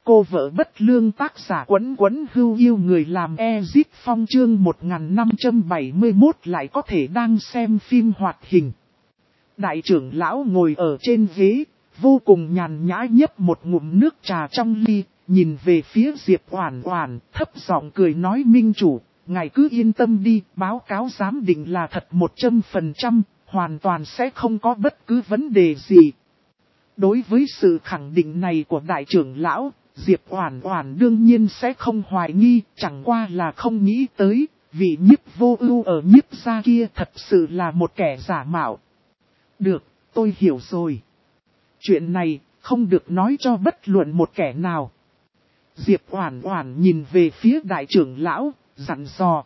Cô vợ bất lương tác giả Quấn Quấn Hưu yêu người làm Ezip Phong chương 1571 lại có thể đang xem phim hoạt hình. Đại trưởng lão ngồi ở trên ghế, vô cùng nhàn nhã nhấp một ngụm nước trà trong ly, nhìn về phía Diệp Oản Oản, thấp giọng cười nói minh chủ, ngài cứ yên tâm đi, báo cáo giám định là thật 100%, hoàn toàn sẽ không có bất cứ vấn đề gì. Đối với sự khẳng định này của đại trưởng lão, Diệp Oản Oản đương nhiên sẽ không hoài nghi, chẳng qua là không nghĩ tới, vị Nhiếp Vô Ưu ở Nhiếp gia kia thật sự là một kẻ giả mạo. Được, tôi hiểu rồi. Chuyện này không được nói cho bất luận một kẻ nào. Diệp Oản Oản nhìn về phía đại trưởng lão, dặn dò.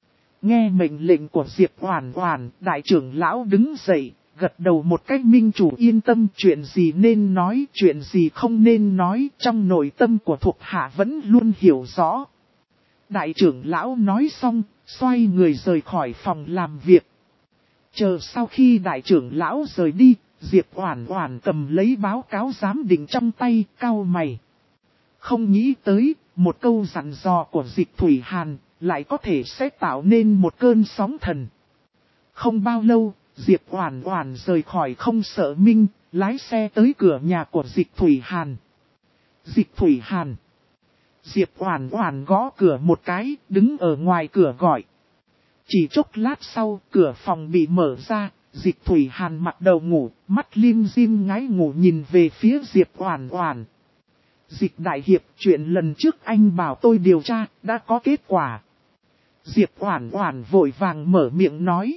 Nghe mệnh lệnh của Diệp Oản Oản, đại trưởng lão đứng dậy, gật đầu một cách minh chủ yên tâm, chuyện gì nên nói, chuyện gì không nên nói, trong nội tâm của thuộc hạ vẫn luôn hiểu rõ. Đại trưởng lão nói xong, xoay người rời khỏi phòng làm việc. Chờ sau khi đại trưởng lão rời đi, Diệp Oản Oản cầm lấy báo cáo giám định trong tay, cau mày. Không nghĩ tới, một câu dặn dò của Dịch Thủy Hàn, lại có thể sẽ tạo nên một cơn sóng thần. Không bao lâu, Diệp Oản Oản rời khỏi Không Sợ Minh, lái xe tới cửa nhà của Dịch Thủy Hàn. Dịch Thủy Hàn. Diệp Oản Oản gõ cửa một cái, đứng ở ngoài cửa gọi. Chỉ chốc lát sau, cửa phòng bị mở ra, Dịch Thủy Hàn mặc đầu ngủ, mắt lim dim ngái ngủ nhìn về phía Diệp Oản Oản. Dịch đại hiệp, chuyện lần trước anh bảo tôi điều tra, đã có kết quả. Diệp Oản Oản vội vàng mở miệng nói.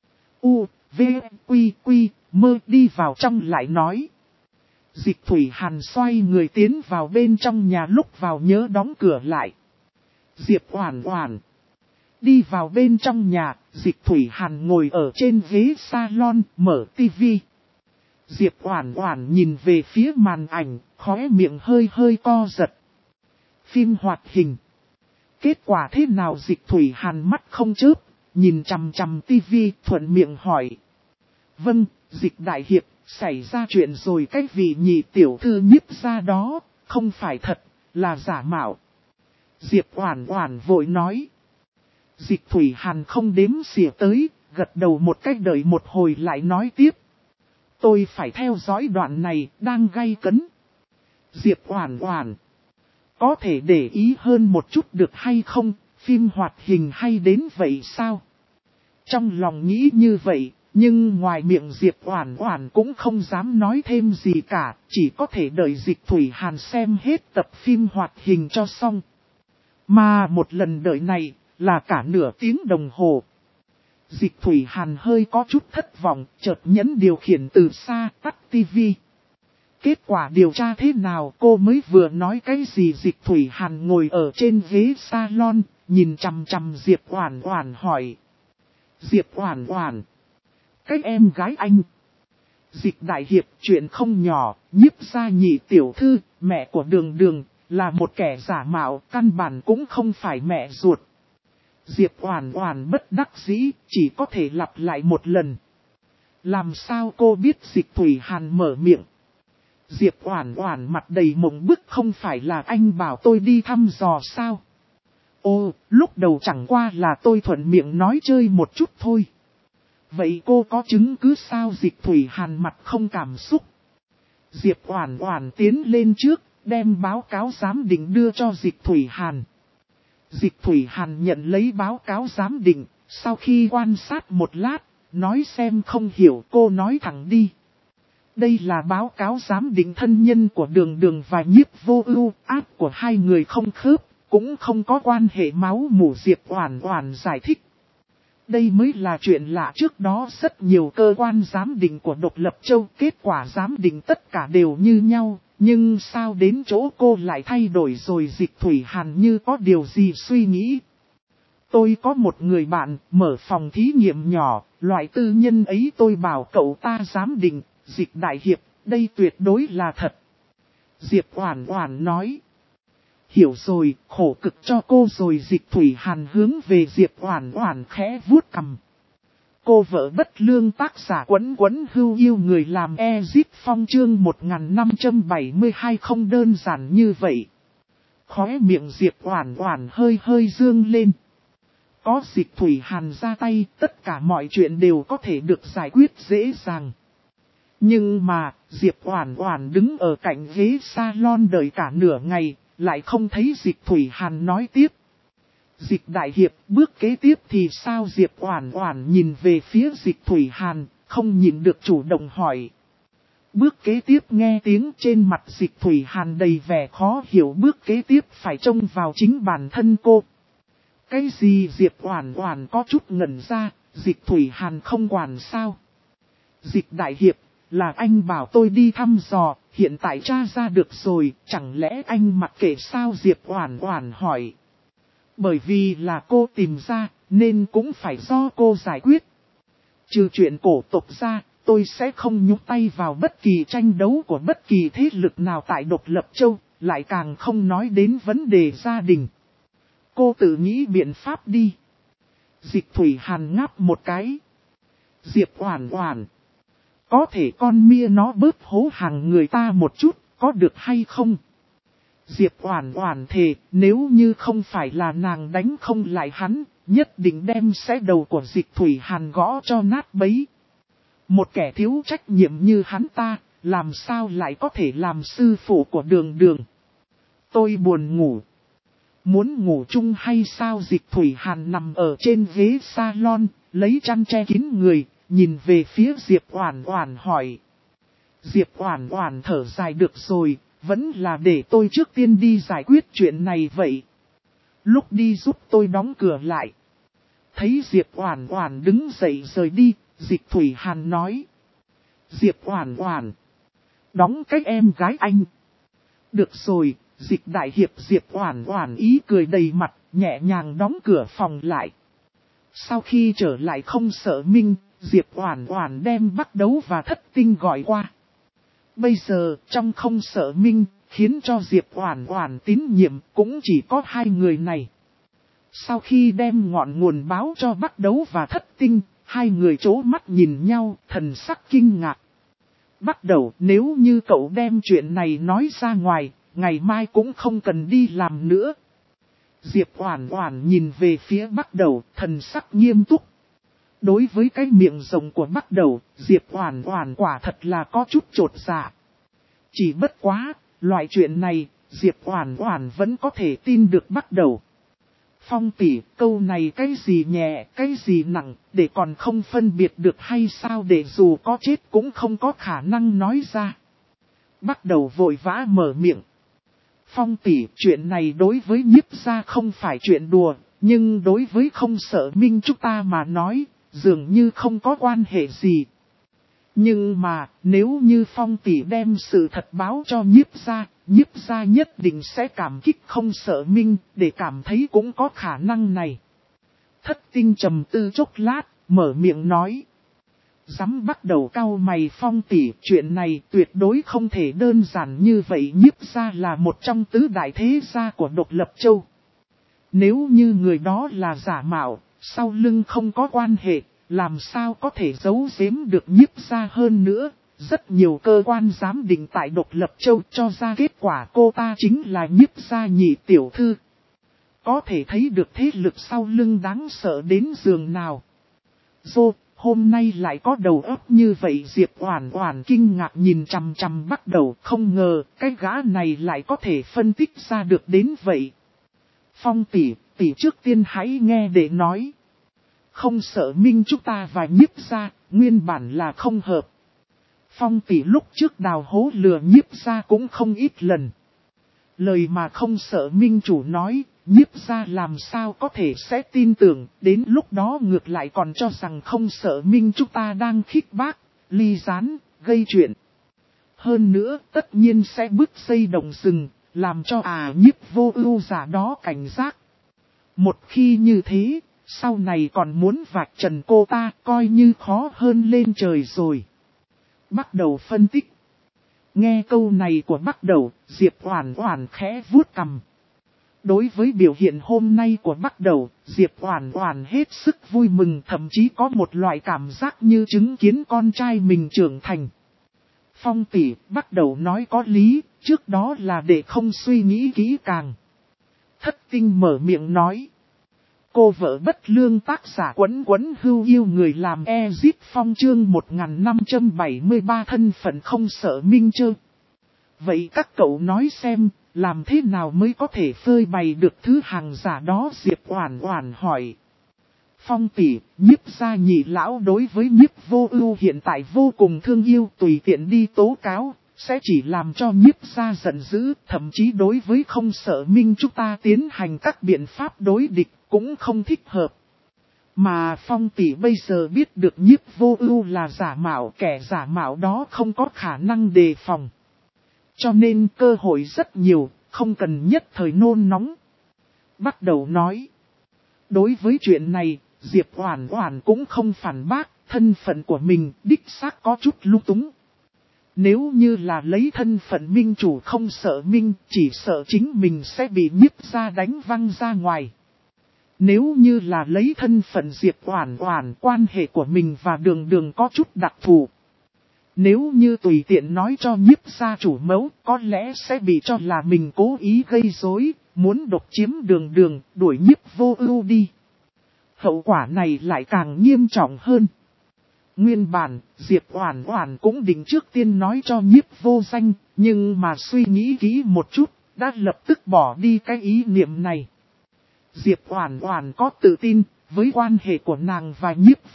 U, V, Quy, Quy, mơ đi vào trong lại nói. Dịch Thủy Hàn xoay người tiến vào bên trong nhà, lúc vào nhớ đóng cửa lại. Diệp Oản Oản đi vào bên trong nhà, Dịch Thủy Hàn ngồi ở trên ghế salon, mở tivi. Diệp Oản Oản nhìn về phía màn ảnh, khóe miệng hơi hơi co giật. Phim hoạt hình. Kết quả thế nào? Dịch Thủy Hàn mắt không chớp, nhìn chằm chằm tivi, thuận miệng hỏi. Vâng, Dịch đại hiệp, xảy ra chuyện rồi, cái vị nhị tiểu thư Nhiếp gia đó, không phải thật, là giả mạo. Diệp Oản Oản vội nói. Dịch Thủy Hàn không đếm xỉa tới, gật đầu một cách, đợi một hồi lại nói tiếp. Tôi phải theo dõi đoạn này, đang gay cấn. Diệp Oản Oản, có thể để ý hơn một chút được hay không, phim hoạt hình hay đến vậy sao? Trong lòng nghĩ như vậy, nhưng ngoài miệng Diệp Oản Oản cũng không dám nói thêm gì cả, chỉ có thể đợi Dịch Thủy Hàn xem hết tập phim hoạt hình cho xong. Mà một lần đợi này, là cả nửa tiếng đồng hồ. Dịch Thủy Hàn hơi có chút thất vọng, chợt nhấn điều khiển từ xa, tắt tivi. Kết quả điều tra thế nào? Cô mới vừa nói cái gì? Dịch Thủy Hàn ngồi ở trên ghế salon, nhìn chằm chằm Diệp Oản Oản hỏi. Diệp Oản Oản, cái em gái anh. Dịch đại hiệp, chuyện không nhỏ, Nhiếp gia nhị tiểu thư, mẹ của Đường Đường, là một kẻ giả mạo, căn bản cũng không phải mẹ ruột. Diệp Oản Oản bất đắc dĩ, chỉ có thể lặp lại một lần. Làm sao cô biết? Dịch Thủy Hàn mở miệng. Diệp Oản Oản mặt đầy mộng bức, không phải là anh bảo tôi đi thăm dò sao? Ô, lúc đầu chẳng qua là tôi thuận miệng nói chơi một chút thôi. Vậy cô có chứng cứ sao? Dịch Thủy Hàn mặt không cảm xúc. Diệp Oản Oản tiến lên trước, đem báo cáo giám định đưa cho Dịch Thủy Hàn. Dịch Thủy Hàn nhận lấy báo cáo giám định, sau khi quan sát một lát, nói xem không hiểu. Cô nói thẳng đi. Đây là báo cáo giám định thân nhân của Đường Đường và Nhiếp Vô Ưu, áp của hai người không khớp, cũng không có quan hệ máu mủ. Diệp Oản Oản giải thích. Đây mới là chuyện lạ, trước đó rất nhiều cơ quan giám định của Độc Lập Châu, kết quả giám định tất cả đều như nhau, nhưng sao đến chỗ cô lại thay đổi rồi? Dịch Thủy Hàn như có điều gì suy nghĩ. Tôi có một người bạn, mở phòng thí nghiệm nhỏ, loại tư nhân ấy, tôi bảo cậu ta giám định. Dịch đại hiệp, đây tuyệt đối là thật. Diệp Oản Oản nói. Hiểu rồi, khổ cực cho cô rồi. Dịch Thủy Hàn hướng về Diệp Oản Oản khẽ vuốt cằm. Cô vợ bất lương tác giả Quấn Quấn Hưu yêu người làm Ezip Phong chương 1572 không đơn giản như vậy. Khóe miệng Diệp Oản Oản hơi hơi dương lên. Có Dịch Thủy Hàn ra tay, tất cả mọi chuyện đều có thể được giải quyết dễ dàng. Nhưng mà, Diệp Oản Oản đứng ở cạnh ghế salon đợi cả nửa ngày, lại không thấy Dịch Thủy Hàn nói tiếp. Dịch đại hiệp, bước kế tiếp thì sao? Diệp Oản Oản nhìn về phía Dịch Thủy Hàn, không nhịn được chủ động hỏi. Bước kế tiếp nghe tiếng trên mặt Dịch Thủy Hàn đầy vẻ khó hiểu, bước kế tiếp phải trông vào chính bản thân cô. Cái gì? Diệp Oản Oản có chút ngẩn ra, Dịch Thủy Hàn không quản sao? Dịch đại hiệp, là anh bảo tôi đi thăm dò, hiện tại tra ra được rồi, chẳng lẽ anh mặc kệ sao? Diệp Oản Oản hỏi. Bởi vì là cô tìm ra, nên cũng phải do cô giải quyết. Trừ chuyện cổ tộc ra, tôi sẽ không nhúng tay vào bất kỳ tranh đấu của bất kỳ thế lực nào tại Độc Lập Châu, lại càng không nói đến vấn đề gia đình. Cô tự nghĩ biện pháp đi. Dịch Thủy Hàn ngáp một cái. Diệp Oản Oản, có thể con mia nó bớt hố hàng người ta một chút, có được hay không? Diệp Oản Oản thề, nếu như không phải là nàng đánh không lại hắn, nhất định đem xé đầu của Dịch Thủy Hàn gõ cho nát bấy. Một kẻ thiếu trách nhiệm như hắn ta, làm sao lại có thể làm sư phụ của Đường Đường? Tôi buồn ngủ. Muốn ngủ chung hay sao? Dịch Thủy Hàn nằm ở trên ghế salon, lấy chăn che kín người, nhìn về phía Diệp Oản Oản hỏi. Diệp Oản Oản thở dài, được rồi, vẫn là để tôi trước tiên đi giải quyết chuyện này vậy. Lúc đi giúp tôi đóng cửa lại. Thấy Diệp Oản Oản đứng dậy rời đi, Dịch Thủy Hàn nói. Diệp Oản Oản, đóng cách em gái anh. Được rồi, Dịch đại hiệp. Diệp Oản Oản ý cười đầy mặt, nhẹ nhàng đóng cửa phòng lại. Sau khi trở lại Không Sợ Minh, Diệp Oản Oản đem Bắc Đấu và Thất Tinh gọi qua. Bây giờ, trong Không Sợ Minh, khiến cho Diệp Oản Oản tín nhiệm cũng chỉ có hai người này. Sau khi đem ngọn nguồn báo cho Bắc Đấu và Thất Tinh, hai người trố mắt nhìn nhau, thần sắc kinh ngạc. Bắc Đấu, nếu như cậu đem chuyện này nói ra ngoài, ngày mai cũng không cần đi làm nữa. Diệp Oản Oản nhìn về phía Bắc Đấu, thần sắc nghiêm túc. Đối với cái miệng rộng của Bắc Đấu, Diệp Oản Oản quả thật là có chút chột dạ. Chỉ bất quá, loại chuyện này, Diệp Oản Oản vẫn có thể tin được Bắc Đấu. Phong tỷ, câu này cái gì nhẹ, cái gì nặng, để còn không phân biệt được hay sao? Để dù có chết cũng không có khả năng nói ra. Bắc Đấu vội vã mở miệng. Phong tỷ, chuyện này đối với Nhiếp gia không phải chuyện đùa, nhưng đối với Không Sợ Minh chúng ta mà nói, dường như không có quan hệ gì. Nhưng mà, nếu như Phong tỷ đem sự thật báo cho Nhiếp gia nhất định sẽ cảm kích Không Sợ Minh, để cảm thấy cũng có khả năng này. Thất Tinh trầm tư chốc lát, mở miệng nói. Dám bắt đầu cau mày. Phong tỷ, chuyện này tuyệt đối không thể đơn giản như vậy. Nhiếp gia là một trong tứ đại thế gia của Độc Lập Châu. Nếu như người đó là giả mạo, sau lưng không có quan hệ, làm sao có thể giấu giếm được Nhiếp gia? Hơn nữa, rất nhiều cơ quan giám định tại Độc Lập Châu cho ra kết quả cô ta chính là Nhiếp gia nhị tiểu thư. Có thể thấy được thế lực sau lưng đáng sợ đến giường nào. Hôm nay lại có đầu óc như vậy. Diệp Oản Oản kinh ngạc nhìn chằm chằm Bắc Đấu, không ngờ cái gã này lại có thể phân tích ra được đến vậy. Phong tỷ, tỷ trước tiên hãy nghe để nói. Không Sợ Minh chúng ta và Nhiếp gia, nguyên bản là không hợp. Phong tỷ lúc trước đào hố lừa Nhiếp gia cũng không ít lần. Lời mà Không Sợ Minh chủ nói, Nhiếp gia làm sao có thể sẽ tin tưởng, đến lúc đó ngược lại còn cho rằng Không Sợ Minh chúng ta đang khích bác, ly gián, gây chuyện. Hơn nữa, tất nhiên sẽ bứt dây động rừng, làm cho Nhiếp vô ưu giả đó cảnh giác. Một khi như thế, sau này còn muốn vạch trần cô ta, coi như khó hơn lên trời rồi. Bắc Đấu phân tích. Nghe câu này của Bắc Đấu, Diệp Oản Oản khẽ vuốt cằm. Đối với biểu hiện hôm nay của Bắc Đấu, Diệp Oản Oản hết sức vui mừng, thậm chí có một loại cảm giác như chứng kiến con trai mình trưởng thành. Phong tỷ, Bắc Đấu nói có lý, trước đó là để không suy nghĩ kỹ càng. Thất tinh mở miệng nói. Cô vợ bất lương tác giả Quấn Quấn Hưu Yêu người làm Ezip Phong chương 1573 thân phận không sợ minh chơ. Vậy các cậu nói xem, làm thế nào mới có thể phơi bày được thứ hàng giả đó? Diệp Oản Oản hỏi. Phong tỷ, Nhiếp gia nhị lão đối với Nhiếp Vô Ưu hiện tại vô cùng thương yêu, tùy tiện đi tố cáo, sẽ chỉ làm cho Nhiếp gia giận dữ, thậm chí đối với không sợ minh chúng ta tiến hành các biện pháp đối địch, cũng không thích hợp. Mà Phong tỷ bây giờ biết được Nhiếp Vô Ưu là giả mạo, kẻ giả mạo đó không có khả năng đề phòng. Cho nên cơ hội rất nhiều, không cần nhất thời nôn nóng. Bắt đầu nói. Đối với chuyện này, Diệp Oản Oản cũng không phản bác, thân phận của mình đích xác có chút lung túng. Nếu như là lấy thân phận minh chủ không sợ minh, chỉ sợ chính mình sẽ bị Nhiếp gia đánh văng ra ngoài. Nếu như là lấy thân phận Diệp Oản Oản, quan hệ của mình và Đường Đường có chút đặc thù. Nếu như tùy tiện nói cho Nhiếp gia chủ mẫu, có lẽ sẽ bị cho là mình cố ý gây rối, muốn độc chiếm Đường Đường, đuổi Nhiếp Vô Ưu đi. Hậu quả này lại càng nghiêm trọng hơn. Nguyên bản, Diệp Oản Oản cũng định trước tiên nói cho Nhiếp Vô Danh, nhưng mà suy nghĩ kỹ một chút, đã lập tức bỏ đi cái ý niệm này. Diệp Oản Oản có tự tin, với quan hệ của nàng và Nhiếp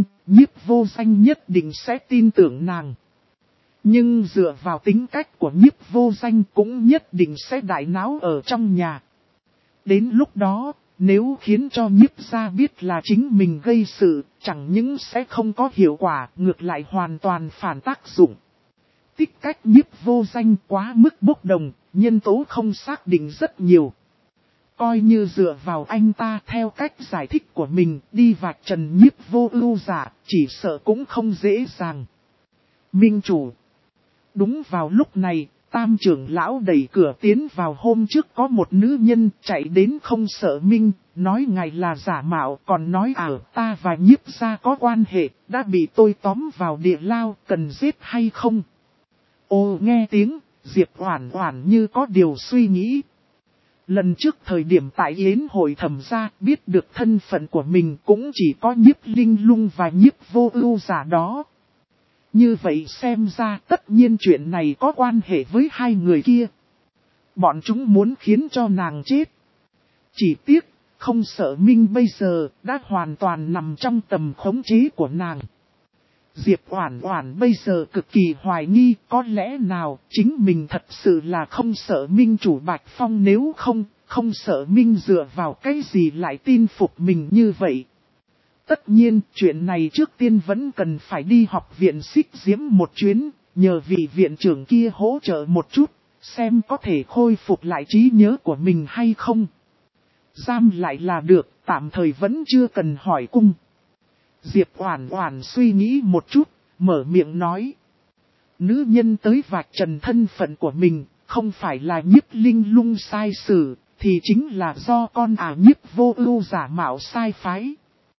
Vô Danh nhất định sẽ tin tưởng nàng. Nhưng dựa vào tính cách của Nhiếp Vô Danh cũng nhất định sẽ đại náo ở trong nhà. Đến lúc đó, nếu khiến cho Nhiếp gia biết là chính mình gây sự, chẳng những sẽ không có hiệu quả, ngược lại hoàn toàn phản tác dụng. Tích cách Nhiếp Vô Danh quá mức bốc đồng, nhân tố không xác định rất nhiều. Coi như dựa vào anh ta theo cách giải thích của mình đi vạch trần Nhiếp Vô Ưu giả, chỉ sợ cũng không dễ dàng. Minh chủ. Đúng vào lúc này, Tam trưởng lão đẩy cửa tiến vào. Hôm trước có một nữ nhân chạy đến không sợ minh, nói ngài là giả mạo, còn nói ta và Nhiếp gia có quan hệ, đã bị tôi tóm vào địa lao, cần giết hay không? Ô, nghe tiếng, Diệp Oản Oản như có điều suy nghĩ. Lần trước thời điểm tại yến hội thẩm gia, biết được thân phận của mình cũng chỉ có Nhiếp Linh Lung và Nhiếp Vô Ưu giả đó. Như vậy xem ra tất nhiên chuyện này có quan hệ với hai người kia. Bọn chúng muốn khiến cho nàng chết. Chỉ tiếc, không sợ minh bây giờ đã hoàn toàn nằm trong tầm khống chế của nàng. Diệp Oản Oản bây giờ cực kỳ hoài nghi, có lẽ nào chính mình thật sự là không sợ minh chủ Bạch Phong, nếu không sợ minh dựa vào cái gì lại tin phục mình như vậy. Tất nhiên, chuyện này trước tiên vẫn cần phải đi học viện Xích Diễm một chuyến, nhờ vị viện trưởng kia hỗ trợ một chút, xem có thể khôi phục lại trí nhớ của mình hay không. Giam lại là được, tạm thời vẫn chưa cần hỏi cung. Diệp Oản Oản suy nghĩ một chút, mở miệng nói. Nữ nhân tới vạch trần thân phận của mình, không phải là Nhiếp Linh Lung sai xử, thì chính là do con Nhiếp Vô Ưu giả mạo sai phái.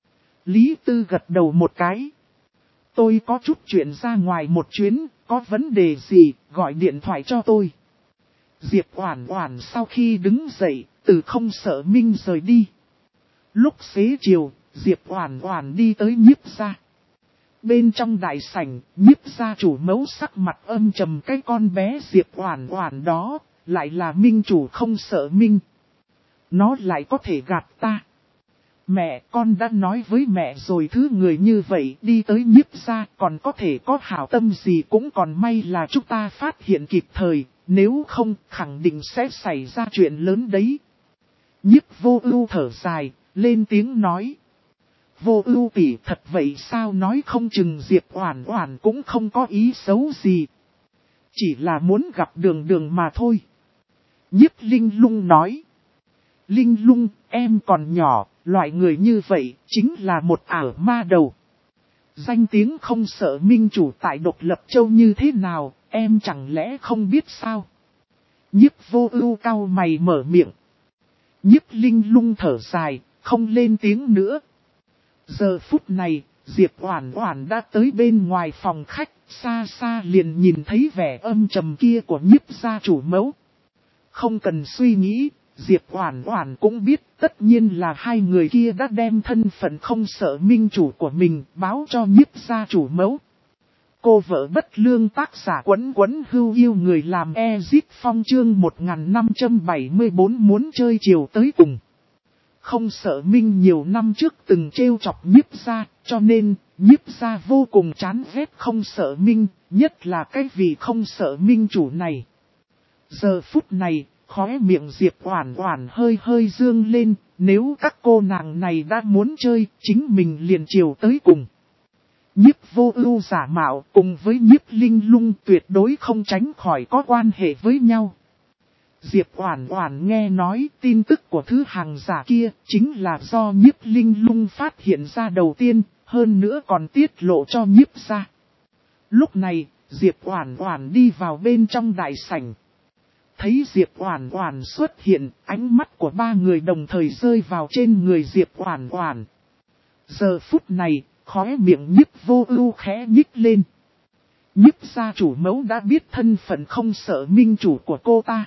Lý Tư gật đầu một cái. Tôi có chút chuyện ra ngoài một chuyến, có vấn đề gì, gọi điện thoại cho tôi. Diệp Oản Oản sau khi đứng dậy, từ không sợ minh rời đi. Lúc xế chiều, Diệp Oản Oản đi tới Nhiếp gia. Bên trong đại sảnh, Nhiếp gia chủ mẫu sắc mặt âm trầm, cái con bé Diệp Oản Oản đó, lại là minh chủ không sợ minh. Nó lại có thể gạt ta. Mẹ, con đã nói với mẹ rồi, thứ người như vậy đi tới Nhiếp gia còn có thể có hảo tâm gì, cũng còn may là chúng ta phát hiện kịp thời, nếu không khẳng định sẽ xảy ra chuyện lớn đấy. Nhiếp Vô Ưu thở dài, lên tiếng nói. Vô Ưu tỷ, thật vậy sao? Nói không chừng Diệp Oản Oản cũng không có ý xấu gì. Chỉ là muốn gặp Đường Đường mà thôi. Nhiếp Linh Lung nói. Linh Lung, em còn nhỏ, loại người như vậy chính là một ma đầu. Danh tiếng không sợ minh chủ tại Độc Lập Châu như thế nào, em chẳng lẽ không biết sao? Nhiếp Vô Ưu cau mày mở miệng. Nhiếp Linh Lung thở dài, không lên tiếng nữa. Giờ phút này, Diệp Oản Oản đã tới bên ngoài phòng khách, xa xa liền nhìn thấy vẻ âm trầm kia của Nhiếp gia chủ mẫu. Không cần suy nghĩ, Diệp Oản Oản cũng biết tất nhiên là hai người kia đã đem thân phận không sợ minh chủ của mình báo cho Nhiếp gia chủ mẫu. Cô vợ bất lương tác giả Quấn Quấn Hưu Yêu người làm Ezit Phong chương 1574 muốn chơi chiều tới cùng. Không sợ minh nhiều năm trước từng trêu chọc Nhiếp gia, cho nên Nhiếp gia vô cùng chán ghét không sợ minh, nhất là cái vị không sợ minh chủ này. Giờ phút này, khóe miệng Diệp Oản Oản hơi hơi dương lên, nếu các cô nàng này đã muốn chơi, chính mình liền chiều tới cùng. Nhiếp Vô Ưu giả mạo cùng với Nhiếp Linh Lung tuyệt đối không tránh khỏi có quan hệ với nhau. Diệp Oản Oản nghe nói tin tức của thứ hàng giả kia chính là do Nhiếp Linh Lung phát hiện ra đầu tiên, hơn nữa còn tiết lộ cho Nhiếp gia. Lúc này, Diệp Oản Oản đi vào bên trong đại sảnh. Thấy Diệp Oản Oản xuất hiện, ánh mắt của ba người đồng thời rơi vào trên người Diệp Oản Oản. Giờ phút này, khóe miệng Nhiếp Vô Ưu khẽ nhích lên. Nhiếp gia chủ mẫu đã biết thân phận không sợ minh chủ của cô ta.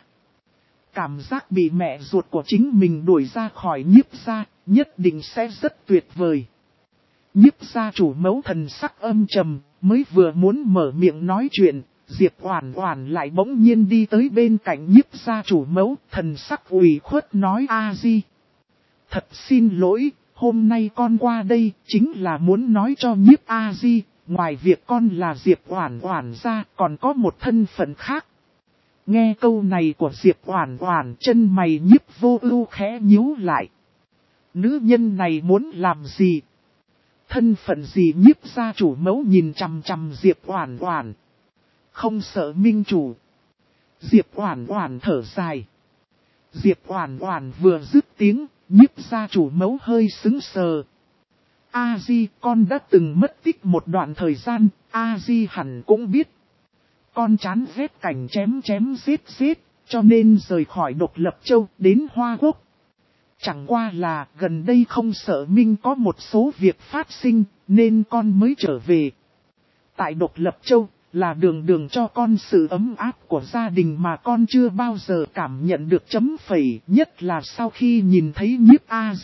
Cảm giác bị mẹ ruột của chính mình đuổi ra khỏi Nhiếp gia, nhất định sẽ rất tuyệt vời. Nhiếp gia chủ mẫu thần sắc âm trầm, mới vừa muốn mở miệng nói chuyện, Diệp Oản Oản lại bỗng nhiên đi tới bên cạnh Nhiếp gia chủ mẫu, thần sắc ủy khuất nói: "A Di, thật xin lỗi, hôm nay con qua đây chính là muốn nói cho Nhiếp A Di, ngoài việc con là Diệp Oản Oản ra, còn có một thân phận khác." Nghe câu này của Diệp Oản Oản, chân mày Nhiếp Vô Ưu khẽ nhíu lại. Nữ nhân này muốn làm gì? Thân phận gì? Nhiếp gia chủ mẫu nhìn chằm chằm Diệp Oản Oản. Không sợ minh chủ. Diệp Oản Oản thở dài. Diệp Oản Oản vừa dứt tiếng, Nhiếp gia chủ mẫu hơi sững sờ. A Di, con đã từng mất tích một đoạn thời gian, A Di hẳn cũng biết. Con chán ghét cảnh chém chém giết giết, cho nên rời khỏi Độc Lập Châu đến Hoa Quốc. Chẳng qua là gần đây không sợ minh có một số việc phát sinh, nên con mới trở về. Tại Độc Lập Châu, là đường đường cho con sự ấm áp của gia đình mà con chưa bao giờ cảm nhận được chấm phẩy, nhất là sau khi nhìn thấy Nhiếp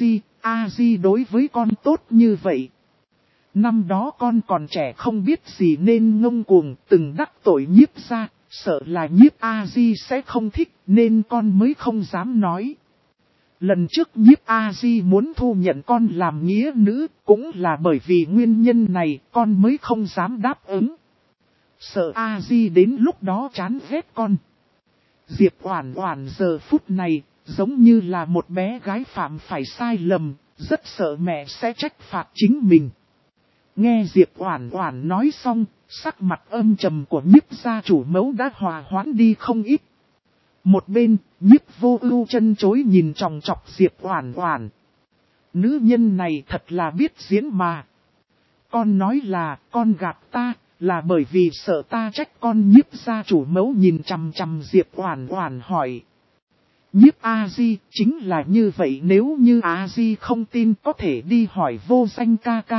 A Di đối với con tốt như vậy. Năm đó con còn trẻ không biết gì nên ngông cuồng, từng đắc tội Nhiếp gia, sợ là Nhiếp A Di sẽ không thích nên con mới không dám nói. Lần trước Nhiếp A Di muốn thu nhận con làm nghĩa nữ, cũng là bởi vì nguyên nhân này con mới không dám đáp ứng. Sợ A Di đến lúc đó chán ghét con. Diệp Oản Oản giờ phút này, giống như là một bé gái phạm phải sai lầm, rất sợ mẹ sẽ trách phạt chính mình. Nghe Diệp Oản Oản nói xong, sắc mặt âm trầm của Nhiếp gia chủ mẫu đã hòa hoãn đi không ít. Một bên, Nhiếp Vô Ưu chân chối nhìn chòng chọc Diệp Oản Oản. Nữ nhân này thật là biết diễn mà. Con nói là con gạt ta, là bởi vì sợ ta trách con. Nhiếp gia chủ mẫu nhìn chằm chằm Diệp Oản Oản hỏi. Nhiếp A Di chính là như vậy, nếu như A Di không tin có thể đi hỏi Vô Danh ca ca.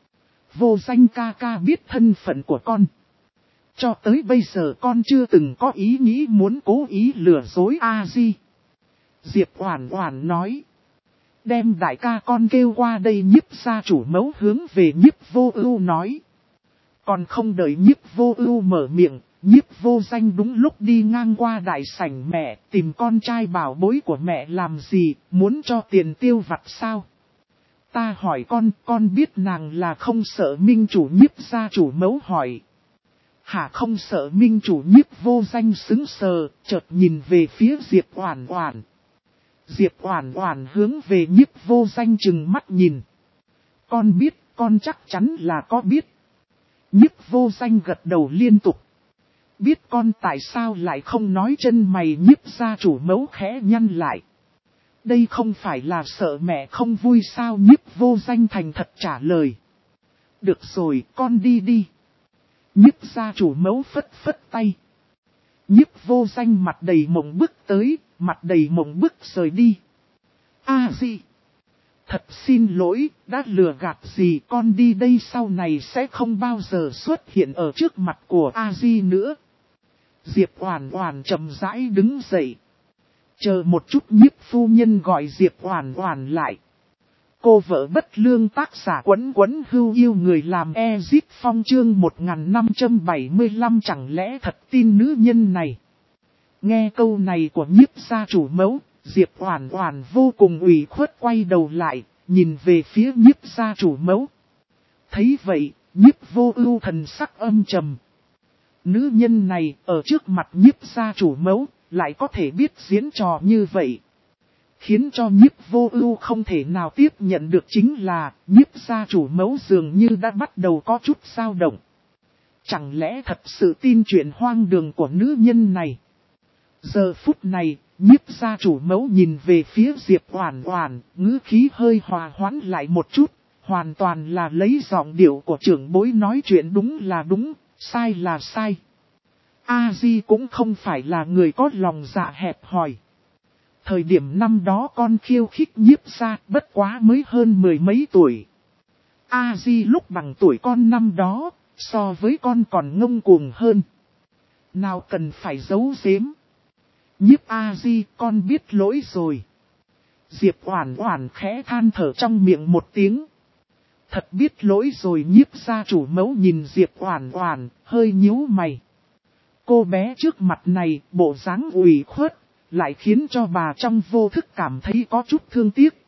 Vô Danh ca ca biết thân phận của con. Cho tới bây giờ con chưa từng có ý nghĩ muốn cố ý lừa dối A Di. Diệp Oản Oản nói. Đem đại ca con kêu qua đây. Nhiếp gia chủ mẫu hướng về Nhiếp Vô Ưu nói. Còn không đợi Nhiếp Vô Ưu mở miệng, Nhiếp Vô Danh đúng lúc đi ngang qua đại sảnh mẹ, tìm con trai bảo bối của mẹ làm gì, muốn cho tiền tiêu vặt sao? Ta hỏi con biết nàng là không sợ minh chủ? Nhiếp gia chủ mẫu hỏi. Hả, không sợ minh chủ? Nhiếp Vô Danh sững sờ, chợt nhìn về phía Diệp Oản Oản. Diệp Oản Oản hướng về Nhiếp Vô Danh trừng mắt nhìn. Con biết, con chắc chắn là có biết. Nhiếp Vô Danh gật đầu liên tục. Biết con tại sao lại không nói? Chân mày Nhiếp gia chủ mẫu khẽ nhăn lại. Đây không phải là sợ mẹ không vui sao? Nhiếp Vô Danh thành thật trả lời. Được rồi, con đi đi. Nhiếp gia chủ mẫu phất phất tay. Nhiếp Vô Danh mặt đầy mộng bức tới, mặt đầy mộng bức rời đi. A Di, thật xin lỗi, đã lừa gạt gì, con đi đây sau này sẽ không bao giờ xuất hiện ở trước mặt của A Di nữa. Diệp Oản Oản chậm rãi đứng dậy. Chờ một chút, nhiếp phu nhân gọi Diệp Oản Oản lại. Cô vợ bất lương tác giả Quấn Quấn Hưu yêu người làm Ezit Phong chương 1575 chẳng lẽ thật tin nữ nhân này. Nghe câu này của nhiếp gia chủ mẫu, Diệp Oản Oản vô cùng ủy khuất quay đầu lại, nhìn về phía nhiếp gia chủ mẫu. Thấy vậy, nhiếp vô ưu thần sắc âm trầm. Nữ nhân này ở trước mặt nhiếp gia chủ mẫu, lại có thể biết diễn trò như vậy. Khiến cho nhiếp vô ưu không thể nào tiếp nhận được chính là, nhiếp gia chủ mẫu dường như đã bắt đầu có chút dao động. Chẳng lẽ thật sự tin chuyện hoang đường của nữ nhân này? Giờ phút này, nhiếp gia chủ mẫu nhìn về phía Diệp Oản Oản, ngữ khí hơi hòa hoãn lại một chút, hoàn toàn là lấy giọng điệu của trưởng bối nói chuyện đúng là đúng, sai là sai. A Di cũng không phải là người có lòng dạ hẹp hòi. Thời điểm năm đó con khiêu khích nhiếp gia bất quá mới hơn 10 mấy tuổi. A Di lúc bằng tuổi con năm đó, so với con còn ngông cuồng hơn. Nào cần phải giấu giếm. Nhiếp A Di, con biết lỗi rồi. Diệp Oản Oản khẽ than thở trong miệng một tiếng. Thật biết lỗi rồi. Nhiếp gia chủ mẫu nhìn Diệp Oản Oản, hơi nhíu mày. Cô bé trước mặt này, bộ dáng ủy khuất, lại khiến cho bà trong vô thức cảm thấy có chút thương tiếc.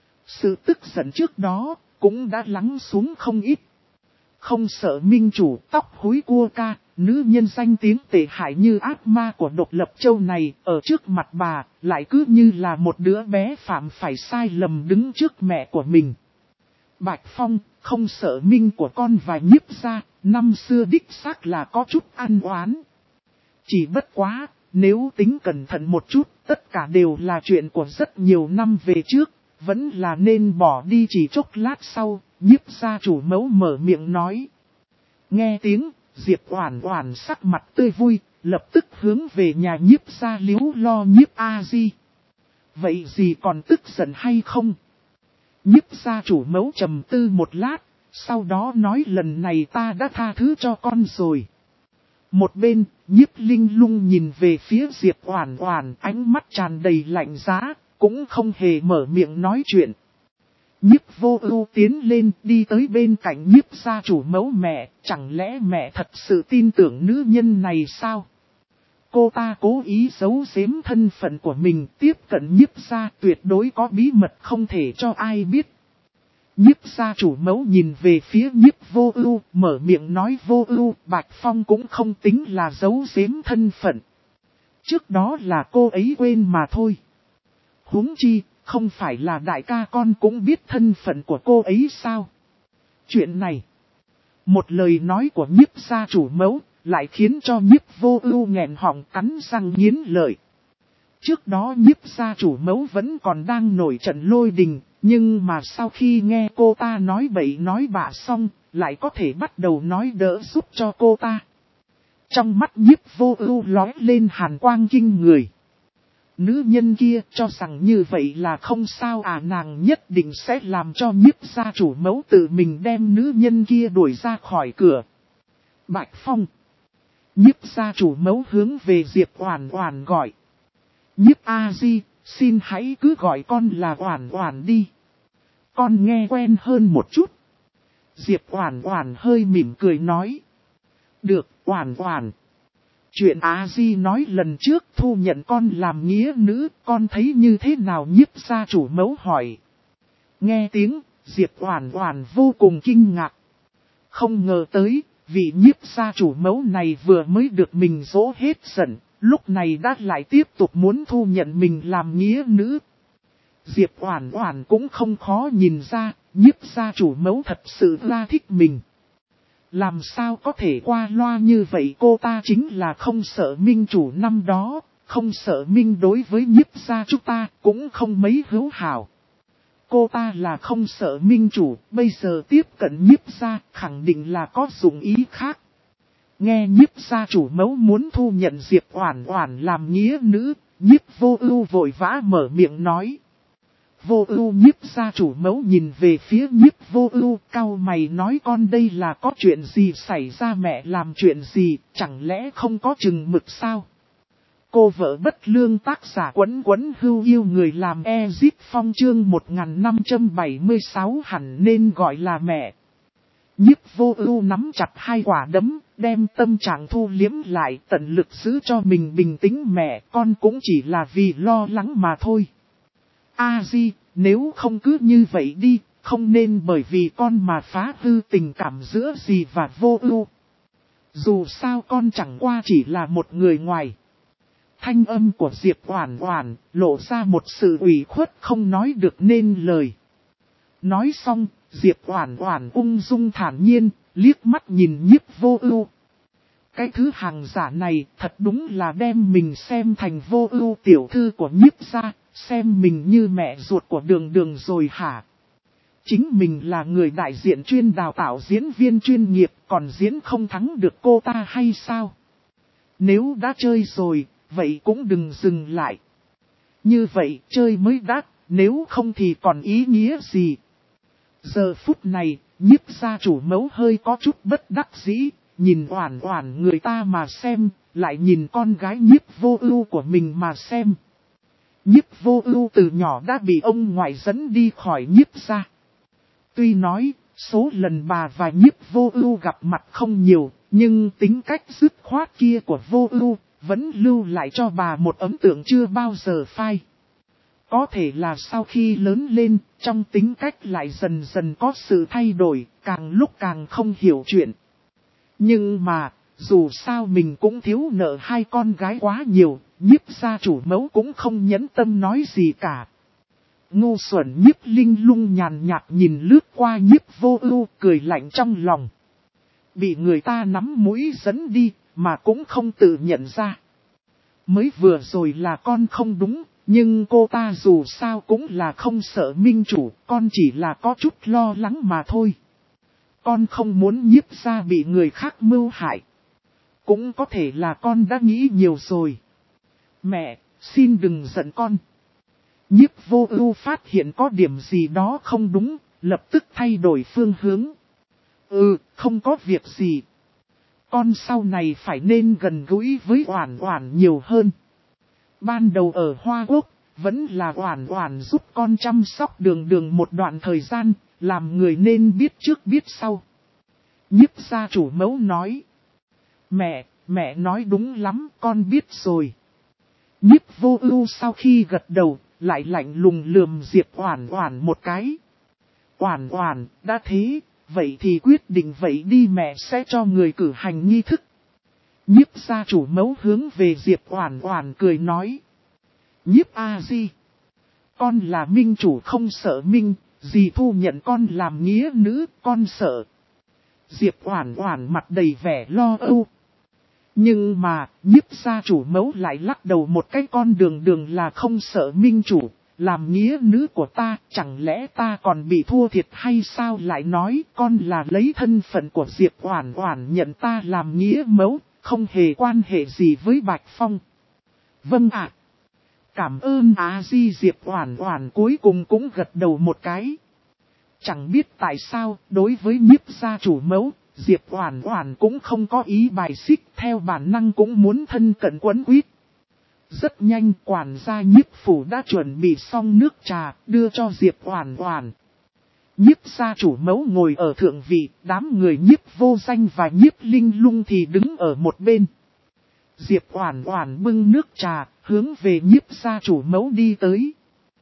Sự tức giận trước đó, cũng đã lắng xuống không ít. Không sợ minh chủ tóc húi cua ca, nữ nhân danh tiếng tệ hại như ác ma của Độc Lập Châu này, ở trước mặt bà, lại cứ như là một đứa bé phạm phải sai lầm đứng trước mẹ của mình. Bạch Phong, không sợ minh của con và nhiếp gia, năm xưa đích xác là có chút ăn oán. Chỉ bất quá, nếu tính cẩn thận một chút, tất cả đều là chuyện của rất nhiều năm về trước, vẫn là nên bỏ đi. Chỉ chốc lát sau, nhiếp gia chủ mẫu mở miệng nói. Nghe tiếng, Diệp Oản Oản sắc mặt tươi vui, lập tức hướng về nhà nhiếp gia liếu lo nhiếp A Di. Vậy gì còn tức giận hay không? Nhiếp gia chủ mẫu trầm tư một lát, sau đó nói lần này ta đã tha thứ cho con rồi. Một bên, nhiếp linh lung nhìn về phía Diệp Oản Oản, ánh mắt tràn đầy lạnh giá, cũng không hề mở miệng nói chuyện. Nhiếp vô ưu tiến lên đi tới bên cạnh nhiếp gia chủ mẫu mẹ, chẳng lẽ mẹ thật sự tin tưởng nữ nhân này sao? Cô ta cố ý giấu giếm thân phận của mình, tiếp cận nhiếp gia, tuyệt đối có bí mật không thể cho ai biết. Nhiếp gia chủ mẫu nhìn về phía nhiếp vô ưu, mở miệng nói vô ưu, Bạch Phong cũng không tính là giấu giếm thân phận. Trước đó là cô ấy quên mà thôi. Huống chi, không phải là đại ca con cũng biết thân phận của cô ấy sao? Chuyện này, một lời nói của nhiếp gia chủ mẫu, lại khiến cho nhiếp vô ưu nghẹn họng cắn răng nghiến lợi. Trước đó nhiếp gia chủ mẫu vẫn còn đang nổi trận lôi đình, nhưng mà sau khi nghe cô ta nói bậy nói bạ xong, lại có thể bắt đầu nói đỡ giúp cho cô ta. Trong mắt nhiếp vô ưu lóe lên hàn quang kinh người. Nữ nhân kia cho rằng như vậy là không sao à, nàng nhất định sẽ làm cho nhiếp gia chủ mẫu tự mình đem nữ nhân kia đuổi ra khỏi cửa. Bạch Phong. Nhiếp gia chủ mẫu hướng về Diệp Oản Oản gọi. Nhiếp A Di, xin hãy cứ gọi con là Oản Oản đi. Con nghe quen hơn một chút. Diệp Oản Oản hơi mỉm cười nói. Được, Oản Oản. Chuyện A Di nói lần trước thu nhận con làm nghĩa nữ, con thấy như thế nào? Nhiếp gia chủ mẫu hỏi. Nghe tiếng, Diệp Oản Oản vô cùng kinh ngạc. Không ngờ tới, vị nhiếp gia chủ mẫu này vừa mới được mình dỗ hết giận, lúc này đã lại tiếp tục muốn thu nhận mình làm nghĩa nữ. Diệp Oản Oản cũng không khó nhìn ra, nhiếp gia chủ mẫu thật sự ra thích mình. Làm sao có thể qua loa như vậy? Cô ta chính là không sợ minh chủ năm đó, không sợ minh đối với nhiếp gia chúng ta cũng không mấy hữu hảo. Cô ta là không sợ minh chủ, bây giờ tiếp cận nhiếp gia khẳng định là có dụng ý khác. Nghe nhiếp gia chủ mẫu muốn thu nhận Diệp Oản Oản làm nghĩa nữ, nhiếp vô ưu vội vã mở miệng nói. Vô ưu. Nhiếp gia chủ mẫu nhìn về phía nhiếp vô ưu, cau mày nói con đây là có chuyện gì xảy ra, mẹ làm chuyện gì, chẳng lẽ không có chừng mực sao? Cô vợ bất lương tác giả Quấn Quấn Hưu yêu người làm Ezip Phong chương 1576 hẳn nên gọi là mẹ. Nhiếp Vô Ưu nắm chặt hai quả đấm, đem tâm trạng thu liếm lại, tận lực giữ cho mình bình tĩnh. Mẹ, con cũng chỉ là vì lo lắng mà thôi. A Di, nếu không cứ như vậy đi, không nên bởi vì con mà phá hư tình cảm giữa dì và Vô Ưu. Dù sao con chẳng qua chỉ là một người ngoài. Thanh âm của Diệp Oản Oản lộ ra một sự ủy khuất không nói được nên lời. Nói xong, Diệp Oản Oản ung dung thản nhiên, liếc mắt nhìn Nhiếp Vô Ưu. Cái thứ hàng giả này thật đúng là đem mình xem thành Vô Ưu tiểu thư của Nhiếp gia, xem mình như mẹ ruột của Đường Đường rồi hả? Chính mình là người đại diện chuyên đào tạo diễn viên chuyên nghiệp, còn diễn không thắng được cô ta hay sao? Nếu đã chơi rồi, vậy cũng đừng dừng lại. Như vậy chơi mới đắt, nếu không thì còn ý nghĩa gì? Giờ phút này, Nhiếp gia chủ mẫu hơi có chút bất đắc dĩ, nhìn Oản Oản người ta mà xem, lại nhìn con gái Nhiếp Vô Ưu của mình mà xem. Nhiếp Vô Ưu từ nhỏ đã bị ông ngoại dẫn đi khỏi Nhiếp gia. Tuy nói, số lần bà và Nhiếp Vô Ưu gặp mặt không nhiều, nhưng tính cách dứt khoát kia của Vô Ưu vẫn lưu lại cho bà một ấn tượng chưa bao giờ phai. Có thể là sau khi lớn lên, trong tính cách lại dần dần có sự thay đổi, càng lúc càng không hiểu chuyện. Nhưng mà, dù sao mình cũng thiếu nợ hai con gái quá nhiều, Nhiếp gia chủ mẫu cũng không nhẫn tâm nói gì cả. Ngu xuẩn Nhiếp Linh Lung nhàn nhạt nhìn lướt qua Nhiếp Vô Ưu, cười lạnh trong lòng. Bị người ta nắm mũi dẫn đi, mà cũng không tự nhận ra. Mới vừa rồi là con không đúng, nhưng cô ta dù sao cũng là không sợ minh chủ, con chỉ là có chút lo lắng mà thôi. Con không muốn Nhiếp gia bị người khác mưu hại. Cũng có thể là con đã nghĩ nhiều rồi. Mẹ, xin đừng giận con. Nhiếp Vô Ưu phát hiện có điểm gì đó không đúng, lập tức thay đổi phương hướng. Không có việc gì. Con sau này phải nên gần gũi với Oản Oản nhiều hơn. Ban đầu ở Hoa Quốc, vẫn là Oản Oản giúp con chăm sóc Đường Đường một đoạn thời gian, làm người nên biết trước biết sau. Nhiếp gia chủ mẫu nói. Mẹ nói đúng lắm, con biết rồi. Nhiếp Vô Ưu sau khi gật đầu, lại lạnh lùng lườm Diệp Oản Oản một cái. Oản Oản, đã thế, vậy thì quyết định vậy đi, mẹ sẽ cho người cử hành nghi thức. Nhiếp gia chủ mẫu hướng về Diệp Oản Oản cười nói. Nhiếp A Di, con là minh chủ không sợ minh, dì thu nhận con làm nghĩa nữ, con sợ. Diệp Oản Oản mặt đầy vẻ lo âu. Nhưng mà, Nhiếp gia chủ mẫu lại lắc đầu một cái, con Đường Đường là không sợ minh chủ, làm nghĩa nữ của ta, chẳng lẽ ta còn bị thua thiệt hay sao? Lại nói con là lấy thân phận của Diệp Oản Oản nhận ta làm nghĩa mẫu, không hề quan hệ gì với Bạch Phong. Vâng ạ. Cảm ơn A Di. Diệp Oản Oản cuối cùng cũng gật đầu một cái. Chẳng biết tại sao, đối với Nhiếp gia chủ mẫu, Diệp Oản Oản cũng không có ý bài xích, theo bản năng cũng muốn thân cận quấn quýt. Rất nhanh quản gia Nhiếp phủ đã chuẩn bị xong nước trà, đưa cho Diệp Oản Oản. Nhiếp gia chủ mẫu ngồi ở thượng vị, đám người Nhiếp Vô Danh và Nhiếp Linh Lung thì đứng ở một bên. Diệp Oản Oản bưng nước trà, hướng về Nhiếp gia chủ mẫu đi tới.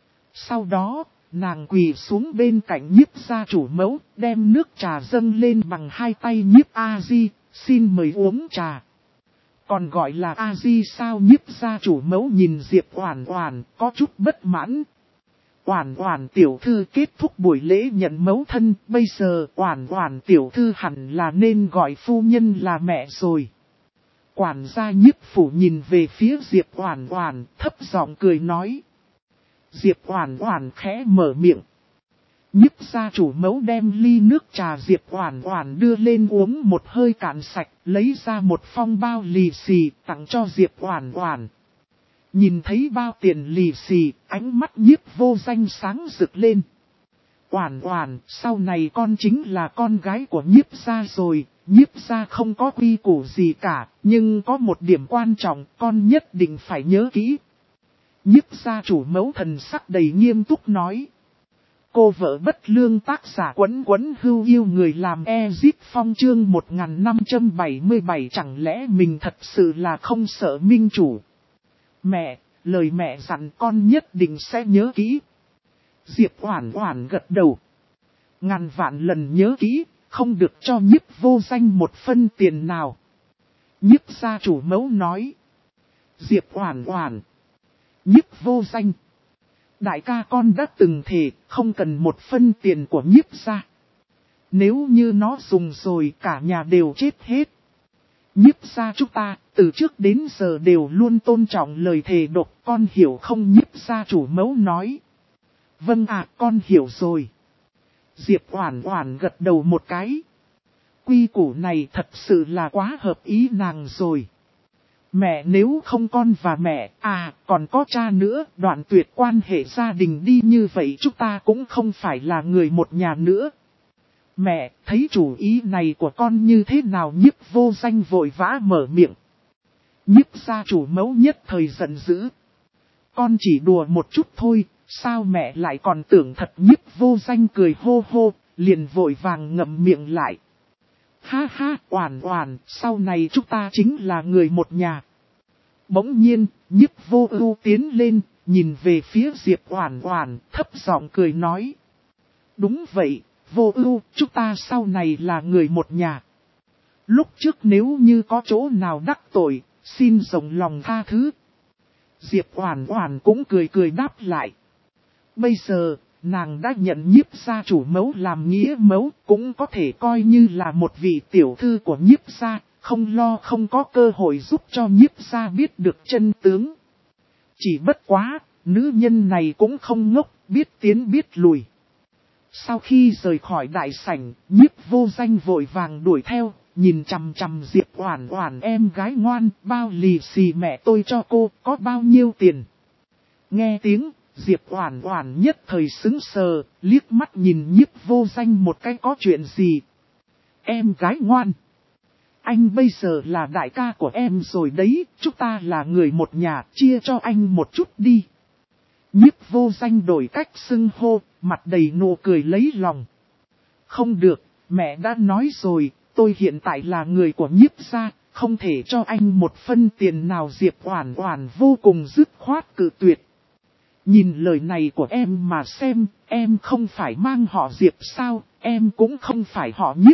Sau đó, nàng quỳ xuống bên cạnh Nhiếp gia chủ mẫu, đem nước trà dâng lên bằng hai tay. Nhiếp A Di, xin mời uống trà. Còn gọi là A Di sao? Nhiếp gia chủ mẫu nhìn Diệp Oản Oản, có chút bất mãn. Oản Oản tiểu thư kết thúc buổi lễ nhận mẫu thân, bây giờ Oản Oản tiểu thư hẳn là nên gọi phu nhân là mẹ rồi. Quản gia Nhiếp phủ nhìn về phía Diệp Oản Oản, thấp giọng cười nói. Diệp Oản Oản khẽ mở miệng. Nhiếp gia chủ mẫu đem ly nước trà Diệp Oản Oản đưa lên uống một hơi cạn sạch, lấy ra một phong bao lì xì tặng cho Diệp Oản Oản. Nhìn thấy bao tiền lì xì, ánh mắt Nhiếp Vô Danh sáng rực lên. Oản Oản, sau này con chính là con gái của Nhiếp gia rồi, Nhiếp gia không có quy củ gì cả, nhưng có một điểm quan trọng, con nhất định phải nhớ kỹ. Nhiếp gia chủ mẫu thần sắc đầy nghiêm túc nói. Cô vợ bất lương tác giả Quấn Quấn Hưu yêu người làm Ezip Phong chương 1577 chẳng lẽ mình thật sự là không sợ minh chủ. Mẹ, lời mẹ dặn con nhất định sẽ nhớ kỹ. Diệp Oản Oản gật đầu. Ngàn vạn lần nhớ kỹ, không được cho Nhiếp Vô Danh một phân tiền nào. Nhiếp gia chủ mẫu nói. Diệp Oản Oản. Nhiếp Vô Danh. Đại ca con đã từng thề không cần một phân tiền của Nhiếp gia. Nếu như nó dùng rồi cả nhà đều chết hết. Nhiếp gia chúng ta từ trước đến giờ đều luôn tôn trọng lời thề độc, con hiểu không? Nhiếp gia chủ mẫu nói. Vâng ạ, con hiểu rồi. Diệp Oản Oản gật đầu một cái. Quy củ này thật sự là quá hợp ý nàng rồi. Mẹ, nếu không con và mẹ, còn có cha nữa, đoạn tuyệt quan hệ gia đình đi như vậy chúng ta cũng không phải là người một nhà nữa. Mẹ, thấy chủ ý này của con như thế nào? Nhiếp Vô Danh vội vã mở miệng. Nhiếp gia chủ mẫu nhất thời giận dữ. Con chỉ đùa một chút thôi, sao mẹ lại còn tưởng thật? Nhiếp Vô Danh cười hô hô, liền vội vàng ngậm miệng lại. Ha ha, Oản Oản, sau này chúng ta chính là người một nhà. Bỗng nhiên, Nhiếp Vô Ưu tiến lên, nhìn về phía Diệp Oản Oản, thấp giọng cười nói. Đúng vậy, Vô Ưu, chúng ta sau này là người một nhà. Lúc trước nếu như có chỗ nào đắc tội, xin rộng lòng tha thứ. Diệp Oản Oản cũng cười cười đáp lại. Bây giờ, nàng đã nhận Nhiếp gia chủ mẫu làm nghĩa mẫu, cũng có thể coi như là một vị tiểu thư của Nhiếp gia, không lo không có cơ hội giúp cho Nhiếp gia biết được chân tướng. Chỉ bất quá, nữ nhân này cũng không ngốc, biết tiến biết lùi. Sau khi rời khỏi đại sảnh, Nhiếp Vô Danh vội vàng đuổi theo, nhìn chằm chằm Diệp Oản Oản em gái ngoan, bao lì xì mẹ tôi cho cô, có bao nhiêu tiền? Nghe tiếng, Diệp Oản Oản nhất thời sững sờ, liếc mắt nhìn Nhiếp Vô Danh một cái có chuyện gì? Em gái ngoan. Anh bây giờ là đại ca của em rồi đấy, chúng ta là người một nhà, chia cho anh một chút đi. Nhiếp Vô Danh đổi cách xưng hô, mặt đầy nụ cười lấy lòng. Không được, mẹ đã nói rồi, tôi hiện tại là người của Nhiếp gia, không thể cho anh một phân tiền nào. Diệp Oản Oản vô cùng dứt khoát cự tuyệt. Nhìn lời này của em mà xem, em không phải mang họ Diệp sao, em cũng không phải họ Nhiếp.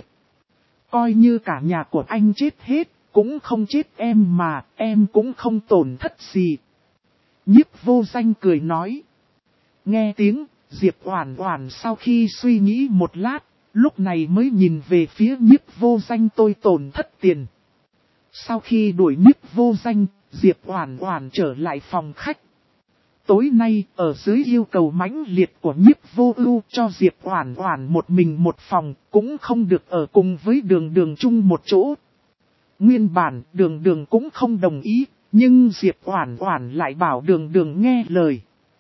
Coi như cả nhà của anh chết hết, cũng không chết em mà, em cũng không tổn thất gì. Nhiếp Vô Danh cười nói. Nghe tiếng, Diệp Oản Oản sau khi suy nghĩ một lát, lúc này mới nhìn về phía Nhiếp Vô Danh. Tôi tổn thất tiền. Sau khi đuổi Nhiếp Vô Danh, Diệp Oản Oản trở lại phòng khách. Tối nay, ở dưới yêu cầu mãnh liệt của Nhiếp Vô Ưu cho Diệp Oản Oản một mình một phòng, cũng không được ở cùng với Đường Đường chung một chỗ. Nguyên bản, Đường Đường cũng không đồng ý, nhưng Diệp Oản Oản lại bảo Đường Đường nghe lời.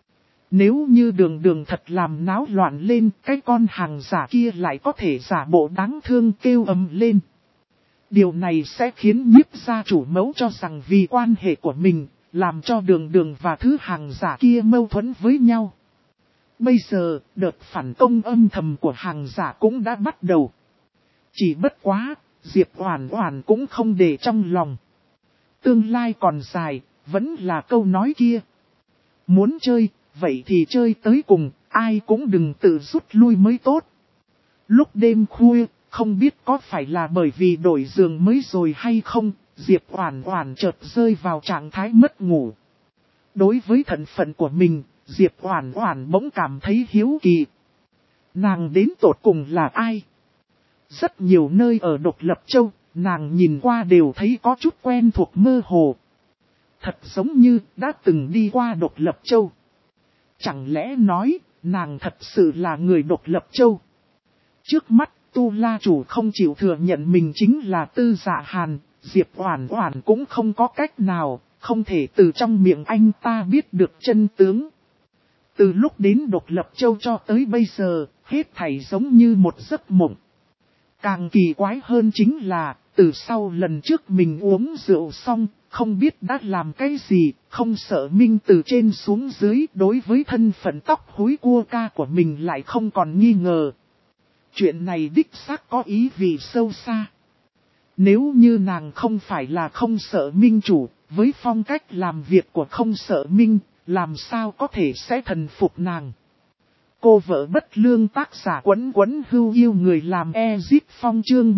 Nếu như Đường Đường thật làm náo loạn lên, cái con hàng giả kia lại có thể giả bộ đáng thương kêu ầm lên. Điều này sẽ khiến Nhiếp gia chủ mẫu cho rằng vì quan hệ của mình, làm cho Đường Đường và thứ hàng giả kia mâu thuẫn với nhau. Bây giờ, đợt phản công âm thầm của hàng giả cũng đã bắt đầu. Chỉ bất quá, Diệp Oản Oản cũng không để trong lòng. Tương lai còn dài, vẫn là câu nói kia. Muốn chơi, vậy thì chơi tới cùng, ai cũng đừng tự rút lui mới tốt. Lúc đêm khuya, không biết có phải là bởi vì đổi giường mới rồi hay không, Diệp Oản Oản chợt rơi vào trạng thái mất ngủ. Đối với thân phận của mình, Diệp Oản Oản bỗng cảm thấy hiếu kỳ. Nàng đến tột cùng là ai? Rất nhiều nơi ở Độc Lập Châu, nàng nhìn qua đều thấy có chút quen thuộc mơ hồ. Thật giống như đã từng đi qua Độc Lập Châu. Chẳng lẽ nói, nàng thật sự là người Độc Lập Châu? Trước mắt, Tu La Chủ không chịu thừa nhận mình chính là Tư Dạ Hàn, Diệp Oản Oản cũng không có cách nào, không thể từ trong miệng anh ta biết được chân tướng. Từ lúc đến Độc Lập Châu cho tới bây giờ, hết thảy giống như một giấc mộng. Càng kỳ quái hơn chính là, từ sau lần trước mình uống rượu xong, không biết đã làm cái gì, không sợ Minh từ trên xuống dưới đối với thân phận tóc húi cua ca của mình lại không còn nghi ngờ. Chuyện này đích xác có ý vị sâu xa. Nếu như nàng không phải là không sợ Minh chủ, với phong cách làm việc của không sợ Minh, làm sao có thể sẽ thần phục nàng. Cô vợ bất lương tác giả Quấn Quấn Hưu yêu người làm Ezip Phong chương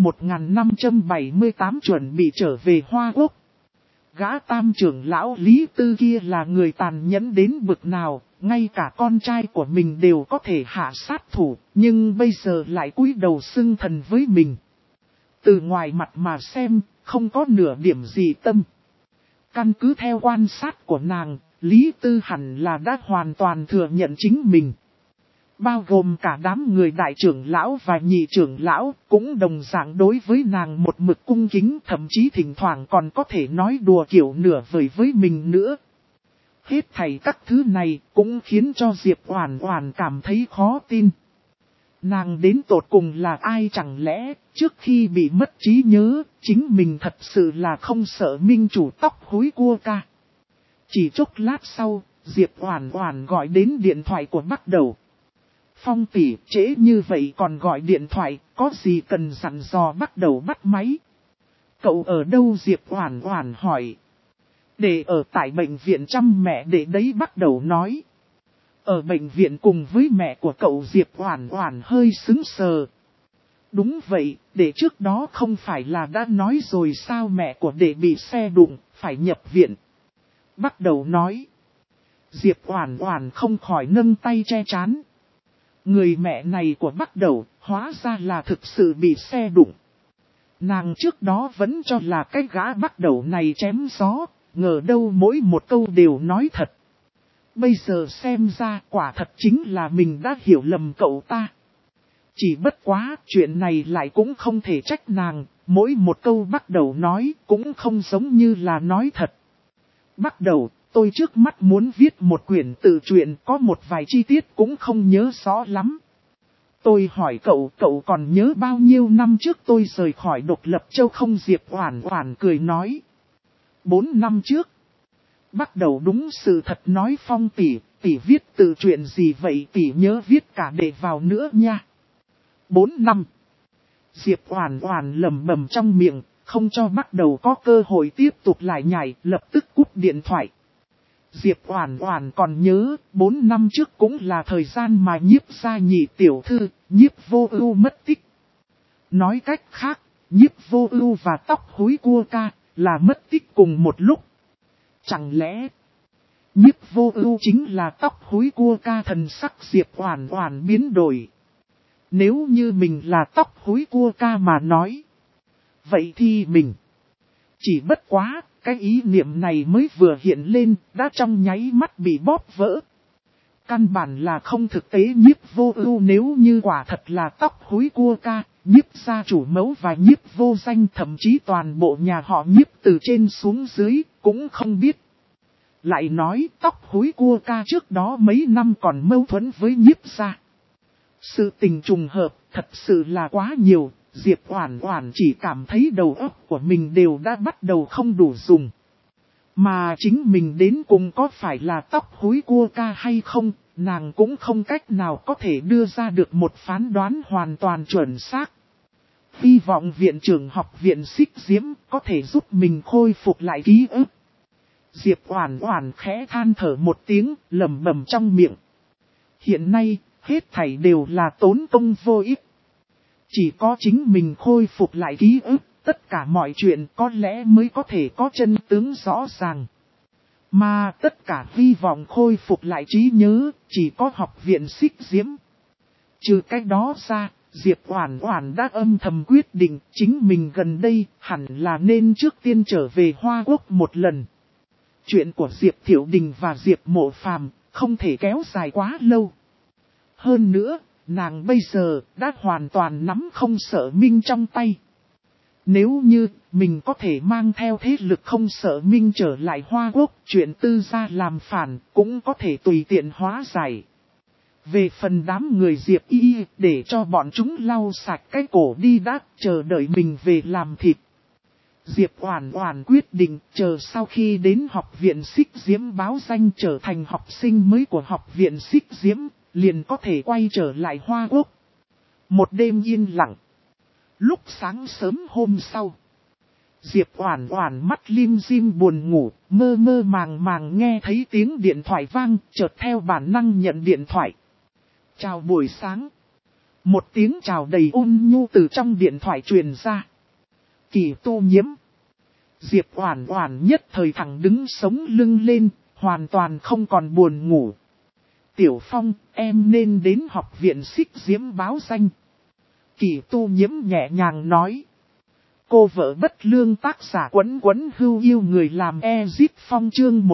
1578 chuẩn bị trở về Hoa Quốc. Gã tam trưởng lão Lý Tư kia là người tàn nhẫn đến bực nào, ngay cả con trai của mình đều có thể hạ sát thủ, nhưng bây giờ lại cúi đầu xưng thần với mình. Từ ngoài mặt mà xem, không có nửa điểm gì tâm. Căn cứ theo quan sát của nàng, Lý Tư hẳn là đã hoàn toàn thừa nhận chính mình. Bao gồm cả đám người đại trưởng lão và nhị trưởng lão cũng đồng dạng đối với nàng một mực cung kính, thậm chí thỉnh thoảng còn có thể nói đùa kiểu nửa vời với mình nữa. Hết thảy các thứ này cũng khiến cho Diệp Oản Oản cảm thấy khó tin. Nàng đến tột cùng là ai, chẳng lẽ trước khi bị mất trí nhớ, chính mình thật sự là không sợ Minh chủ tóc húi cua ca. Chỉ chốc lát sau, Diệp Oản Oản gọi đến điện thoại của Bắc Đầu. Phong tỷ, trễ như vậy còn gọi điện thoại, có gì cần dặn dò? Bắt đầu bắt máy. Cậu ở đâu? Diệp Oản Oản hỏi. Để ở tại bệnh viện chăm mẹ để đấy, Bắt đầu nói. Ở bệnh viện cùng với mẹ của cậu? Diệp Oản Oản hơi sững sờ. Đúng vậy, để trước đó không phải là đã nói rồi sao, mẹ của đệ bị xe đụng, phải nhập viện. Bắt đầu nói. Diệp Oản Oản không khỏi nâng tay che trán. Người mẹ này của Bắc Đầu, hóa ra là thực sự bị xe đụng. Nàng trước đó vẫn cho là cái gã Bắc Đầu này chém gió, ngờ đâu mỗi một câu đều nói thật. Bây giờ xem ra quả thật chính là mình đã hiểu lầm cậu ta. Chỉ bất quá, chuyện này lại cũng không thể trách nàng, mỗi một câu Bắc Đầu nói cũng không giống như là nói thật. Bắc Đầu, tôi trước mắt muốn viết một quyển tự truyện, có một vài chi tiết cũng không nhớ rõ lắm. Tôi hỏi cậu, cậu còn nhớ bao nhiêu năm trước tôi rời khỏi Độc Lập Châu không? Diệp Oản Oản cười nói. 4 năm trước. Bắc Đầu đúng sự thật nói. Phong tỷ, tỷ viết tự truyện gì vậy? Tỷ nhớ viết cả để vào nữa nha. 4 năm. Diệp Oản Oản lẩm bẩm trong miệng, không cho Bắc Đầu có cơ hội tiếp tục lại nhảy, lập tức cúp điện thoại. Diệp Oản Oản còn nhớ, 4 năm trước cũng là thời gian mà Nhiếp gia nhị tiểu thư, Nhiếp Vô Ưu mất tích. Nói cách khác, Nhiếp Vô Ưu và tóc húi cua ca là mất tích cùng một lúc. Chẳng lẽ Nhiếp Vô Ưu chính là tóc húi cua ca? Thần sắc Diệp Oản Oản biến đổi. Nếu như mình là tóc húi cua ca mà nói, vậy thì mình chỉ bất quá. Cái ý niệm này mới vừa hiện lên, đã trong nháy mắt bị bóp vỡ. Căn bản là không thực tế. Nhiếp Vô Ưu nếu như quả thật là tóc húi cua ca, Nhiếp gia chủ mẫu và Nhiếp Vô Danh, thậm chí toàn bộ nhà họ Nhiếp từ trên xuống dưới, cũng không biết. Lại nói tóc húi cua ca trước đó mấy năm còn mâu thuẫn với Nhiếp gia. Sự tình trùng hợp thật sự là quá nhiều. Diệp Oản Oản chỉ cảm thấy đầu óc của mình đều đã bắt đầu không đủ dùng. Mà chính mình đến cùng có phải là tóc húi cua ca hay không, nàng cũng không cách nào có thể đưa ra được một phán đoán hoàn toàn chuẩn xác. Hy vọng viện trưởng học viện Xích Diễm có thể giúp mình khôi phục lại ký ức. Diệp Oản Oản khẽ than thở một tiếng, lẩm bẩm trong miệng. Hiện nay, hết thảy đều là tốn công vô ích. Chỉ có chính mình khôi phục lại ký ức, tất cả mọi chuyện có lẽ mới có thể có chân tướng rõ ràng. Mà tất cả hy vọng khôi phục lại trí nhớ, chỉ có học viện Xích Diễm. Trừ cách đó ra, Diệp Oản Oản đã âm thầm quyết định chính mình gần đây hẳn là nên trước tiên trở về Hoa Quốc một lần. Chuyện của Diệp Thiệu Đình và Diệp Mộ Phàm không thể kéo dài quá lâu. Hơn nữa, nàng bây giờ đã hoàn toàn nắm không sợ Minh trong tay. Nếu như mình có thể mang theo thế lực không sợ Minh trở lại Hoa Quốc, chuyện Tư gia làm phản cũng có thể tùy tiện hóa giải. Về phần đám người Diệp Y, để cho bọn chúng lau sạch cái cổ đi đã, chờ đợi mình về làm thịt. Diệp Oản Oản quyết định chờ sau khi đến học viện Xích Diễm báo danh trở thành học sinh mới của học viện Xích Diễm, liền có thể quay trở lại Hoa Quốc. Một đêm yên lặng. Lúc sáng sớm hôm sau, Diệp Oản Oản mắt lim dim buồn ngủ, mơ mơ màng màng nghe thấy tiếng điện thoại vang, chợt theo bản năng nhận điện thoại. Chào buổi sáng. Một tiếng chào đầy ôn nhu từ trong điện thoại truyền ra. Kỳ Tu Nhiễm. Diệp Oản Oản nhất thời thẳng đứng sống lưng lên, hoàn toàn không còn buồn ngủ. Tiểu Phong, em nên đến học viện Xích Diễm báo danh. Kỳ Tu Nhiễm nhẹ nhàng nói. Cô vợ bất lương tác giả Quấn Quấn Hưu yêu người làm Ezip Phong chương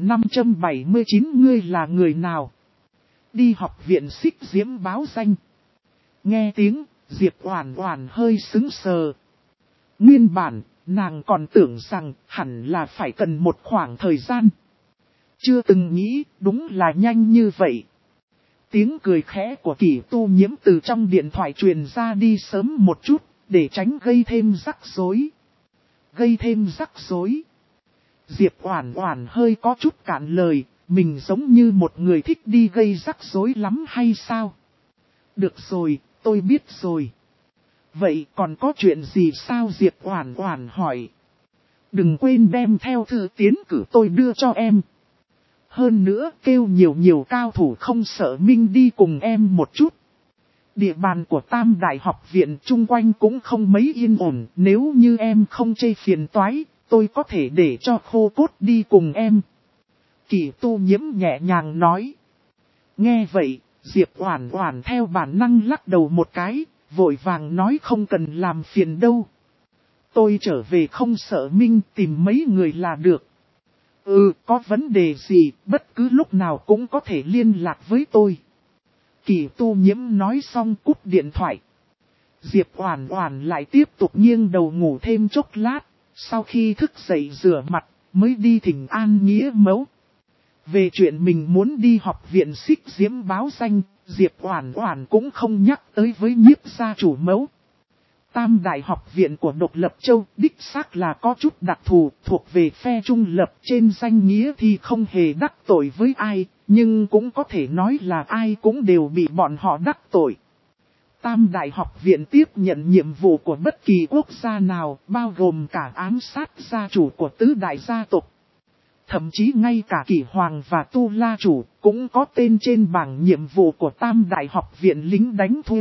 1579 ngươi là người nào? Đi học viện Xích Diễm báo danh. Nghe tiếng, Diệp Oản Oản hơi sững sờ. Nguyên bản, nàng còn tưởng rằng hẳn là phải cần một khoảng thời gian. Chưa từng nghĩ, đúng là nhanh như vậy. Tiếng cười khẽ của Kỳ Tu Nhiễm từ trong điện thoại truyền ra đi sớm một chút, để tránh gây thêm rắc rối. Gây thêm rắc rối. Diệp Oản Oản hơi có chút cạn lời, mình giống như một người thích đi gây rắc rối lắm hay sao? Được rồi, tôi biết rồi. Vậy còn có chuyện gì sao Diệp Oản Oản hỏi. Đừng quên đem theo thư tiến cử tôi đưa cho em. Hơn nữa kêu nhiều cao thủ không sợ Minh đi cùng em một chút. Địa bàn của Tam Đại học viện chung quanh cũng không mấy yên ổn. Nếu như em không chê phiền toái, tôi có thể để cho Khô Cốt đi cùng em. Kỳ Tu Nhiễm nhẹ nhàng nói. Nghe vậy, Diệp Oản Oản theo bản năng lắc đầu một cái, vội vàng nói không cần làm phiền đâu. Tôi trở về không sợ Minh tìm mấy người là được. Có vấn đề gì, bất cứ lúc nào cũng có thể liên lạc với tôi. Kỳ Tu Nhiễm nói xong cúp điện thoại. Diệp Oản Oản lại tiếp tục nghiêng đầu ngủ thêm chốc lát, sau khi thức dậy rửa mặt, mới đi thỉnh an nghĩa mẫu. Về chuyện mình muốn đi học viện Xích Diễm báo danh, Diệp Oản Oản cũng không nhắc tới với Nhiếp gia chủ mẫu. Tam Đại học viện của Độc Lập Châu đích xác là có chút đặc thù, thuộc về phe trung lập, trên danh nghĩa thì không hề đắc tội với ai, nhưng cũng có thể nói là ai cũng đều bị bọn họ đắc tội. Tam Đại học viện tiếp nhận nhiệm vụ của bất kỳ quốc gia nào, bao gồm cả ám sát gia chủ của tứ đại gia tộc. Thậm chí ngay cả Kỷ Hoàng và Tu La chủ cũng có tên trên bảng nhiệm vụ của Tam Đại học viện lính đánh thuê.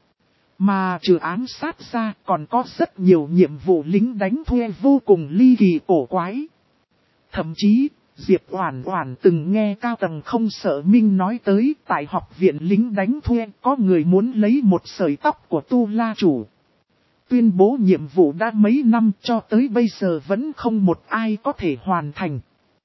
Mà trừ ám sát ra còn có rất nhiều nhiệm vụ lính đánh thuê vô cùng ly kỳ cổ quái. Thậm chí, Diệp Oản Oản từng nghe cao tầng không sợ Minh nói tới tại học viện lính đánh thuê có người muốn lấy một sợi tóc của Tu La chủ. Tuyên bố nhiệm vụ đã mấy năm cho tới bây giờ vẫn không một ai có thể hoàn thành.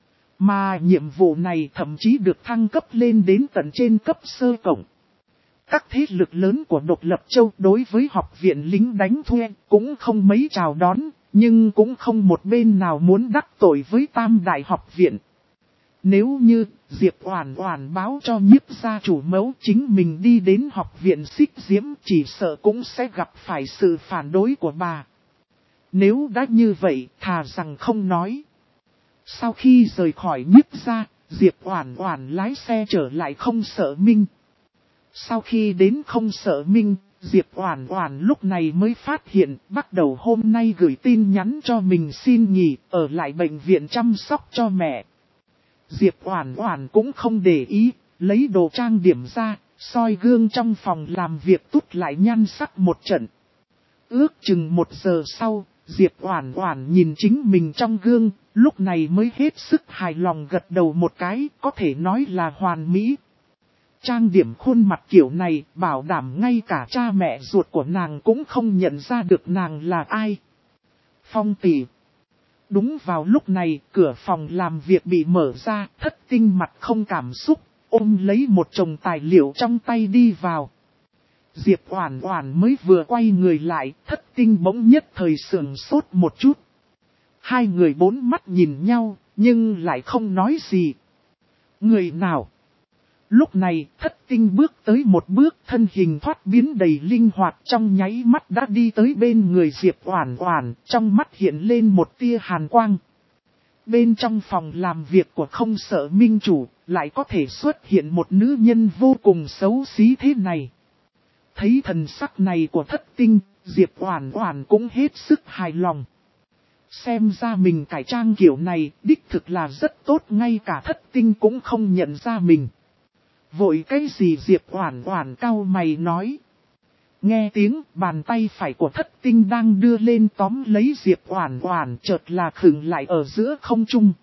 Mà nhiệm vụ này thậm chí được thăng cấp lên đến tận trên cấp sơ cộng. Các thế lực lớn của Độc Lập Châu đối với học viện lính đánh thuê cũng không mấy chào đón, nhưng cũng không một bên nào muốn đắc tội với Tam Đại học viện. Nếu như Diệp Oản Oản báo cho Nhiếp gia chủ mẫu chính mình đi đến học viện Xích Diễm chỉ sợ cũng sẽ gặp phải sự phản đối của bà. Nếu đã như vậy thà rằng không nói. Sau khi rời khỏi Nhiếp gia, Diệp Oản Oản lái xe trở lại Không Sợ Minh. Sau khi đến Không Sợ Minh, Diệp Oản Oản lúc này mới phát hiện bắt đầu hôm nay gửi tin nhắn cho mình xin nghỉ ở lại bệnh viện chăm sóc cho mẹ. Diệp Oản Oản cũng không để ý, lấy đồ trang điểm ra, soi gương trong phòng làm việc tút lại nhan sắc một trận. Ước chừng 1 giờ sau, Diệp Oản Oản nhìn chính mình trong gương, lúc này mới hết sức hài lòng gật đầu một cái, có thể nói là hoàn mỹ. Trang điểm khuôn mặt kiểu này, bảo đảm ngay cả cha mẹ ruột của nàng cũng không nhận ra được nàng là ai. Phong tỷ. Đúng vào lúc này, cửa phòng làm việc bị mở ra, Thất Tinh mặt không cảm xúc, ôm lấy một chồng tài liệu trong tay đi vào. Diệp Oản Oản mới vừa quay người lại, Thất Tinh bỗng nhất thời sững sốt một chút. Hai người bốn mắt nhìn nhau, nhưng lại không nói gì. Người nào? Lúc này, Thất Tinh bước tới một bước, thân hình thoát biến đầy linh hoạt, trong nháy mắt đã đi tới bên người Diệp Oản Oản, trong mắt hiện lên một tia hàn quang. Bên trong phòng làm việc của Không Sợ Minh Chủ, lại có thể xuất hiện một nữ nhân vô cùng xấu xí thế này. Thấy thần sắc này của Thất Tinh, Diệp Oản Oản cũng hết sức hài lòng. Xem ra mình cải trang kiểu này, đích thực là rất tốt, ngay cả Thất Tinh cũng không nhận ra mình. Vội cái gì? Diệp Oản Oản cau mày nói. Nghe tiếng, bàn tay phải của Thất Tinh đang đưa lên tóm lấy Diệp Oản Oản, chợt là khựng lại ở giữa không trung.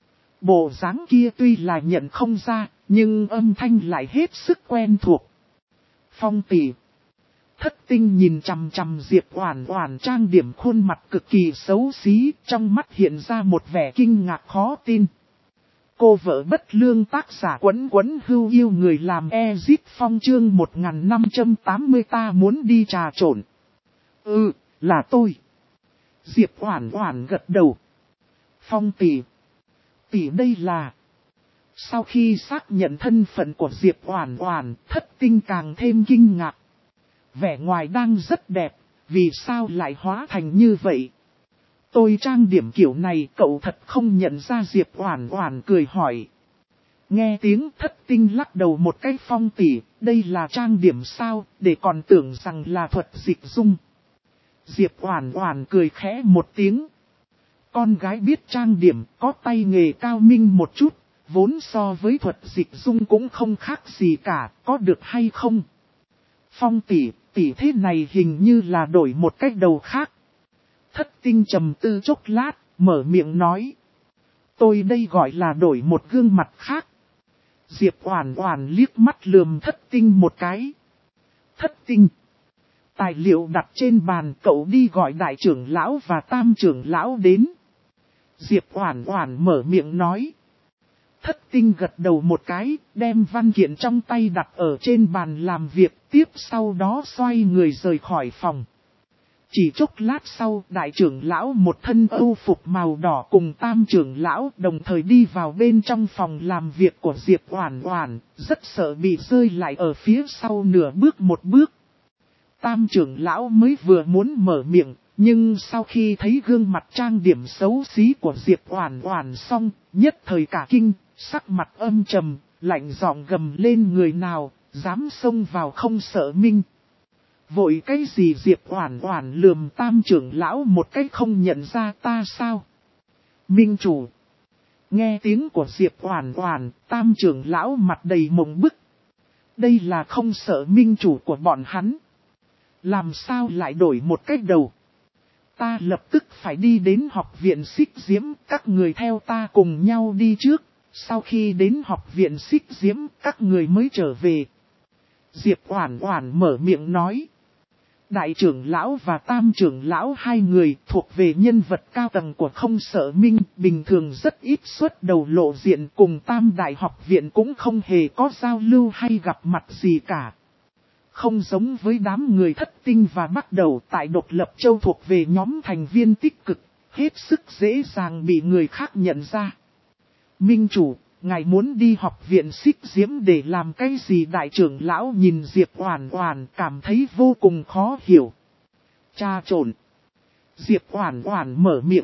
Bộ dáng kia tuy là nhận không ra, nhưng âm thanh lại hết sức quen thuộc. Phong tỷ. Thất Tinh nhìn chằm chằm Diệp Oản Oản trang điểm khuôn mặt cực kỳ xấu xí, trong mắt hiện ra một vẻ kinh ngạc khó tin. Cô vợ bất lương, tác giả Quấn Quấn Hưu Yêu người làm Ezit Phong chương 1580, ta muốn đi trà trộn. Ừ, là tôi. Diệp Oản Oản gật đầu. Phong tỷ. Tỷ đây là... Sau khi xác nhận thân phận của Diệp Oản Oản, Thất Tinh càng thêm kinh ngạc. Vẻ ngoài đang rất đẹp, vì sao lại hóa thành như vậy? Tôi trang điểm kiểu này cậu thật không nhận ra? Diệp Oản Oản cười hỏi. Nghe tiếng Thất Tinh lắc đầu một cái. Phong tỷ, đây là trang điểm sao, để còn tưởng rằng là thuật dịch dung. Diệp Oản Oản cười khẽ một tiếng. Con gái biết trang điểm, có tay nghề cao minh một chút, vốn so với thuật dịch dung cũng không khác gì cả, có được hay không? Phong tỷ, tỷ thế này hình như là đổi một cách đầu khác. Thất Tinh trầm tư chốc lát, mở miệng nói. Tôi đây gọi là đổi một gương mặt khác. Diệp Oản Oản liếc mắt lườm Thất Tinh một cái. Thất Tinh. Tài liệu đặt trên bàn, cậu đi gọi đại trưởng lão và tam trưởng lão đến. Diệp Oản Oản mở miệng nói. Thất Tinh gật đầu một cái, đem văn kiện trong tay đặt ở trên bàn làm việc, tiếp sau đó xoay người rời khỏi phòng. Chỉ chốc lát sau, đại trưởng lão một thân âu phục màu đỏ cùng tam trưởng lão đồng thời đi vào bên trong phòng làm việc của Diệp Oản Oản, rất sợ bị rơi lại ở phía sau nửa bước một bước. Tam trưởng lão mới vừa muốn mở miệng, nhưng sau khi thấy gương mặt trang điểm xấu xí của Diệp Oản Oản xong, nhất thời cả kinh, sắc mặt âm trầm, lạnh giọng gầm lên, người nào dám xông vào Không Sợ Minh. Vội cái gì? Diệp Oản Oản lườm tam trưởng lão một cái, không nhận ra ta sao? Minh chủ. Nghe tiếng của Diệp Oản Oản, tam trưởng lão mặt đầy mộng bức. Đây là Không Sợ Minh chủ của bọn hắn. Làm sao lại đổi một cách đầu? Ta lập tức phải đi đến học viện Xích Diễm, các người theo ta cùng nhau đi trước. Sau khi đến học viện Xích Diễm, các người mới trở về. Diệp Oản Oản mở miệng nói. Đại trưởng lão và tam trưởng lão hai người thuộc về nhân vật cao tầng của Không Sợ Minh, bình thường rất ít xuất đầu lộ diện, cùng tam đại học viện cũng không hề có giao lưu hay gặp mặt gì cả. Không giống với đám người Thất Tinh và Bắc Đầu, tại Độc Lập Châu thuộc về nhóm thành viên tích cực, hết sức dễ dàng bị người khác nhận ra. Minh chủ, ngài muốn đi học viện Xích Diễm để làm cái gì? Đại trưởng lão nhìn Diệp Oản Oản cảm thấy vô cùng khó hiểu. Trà trộn. Diệp Oản Oản mở miệng.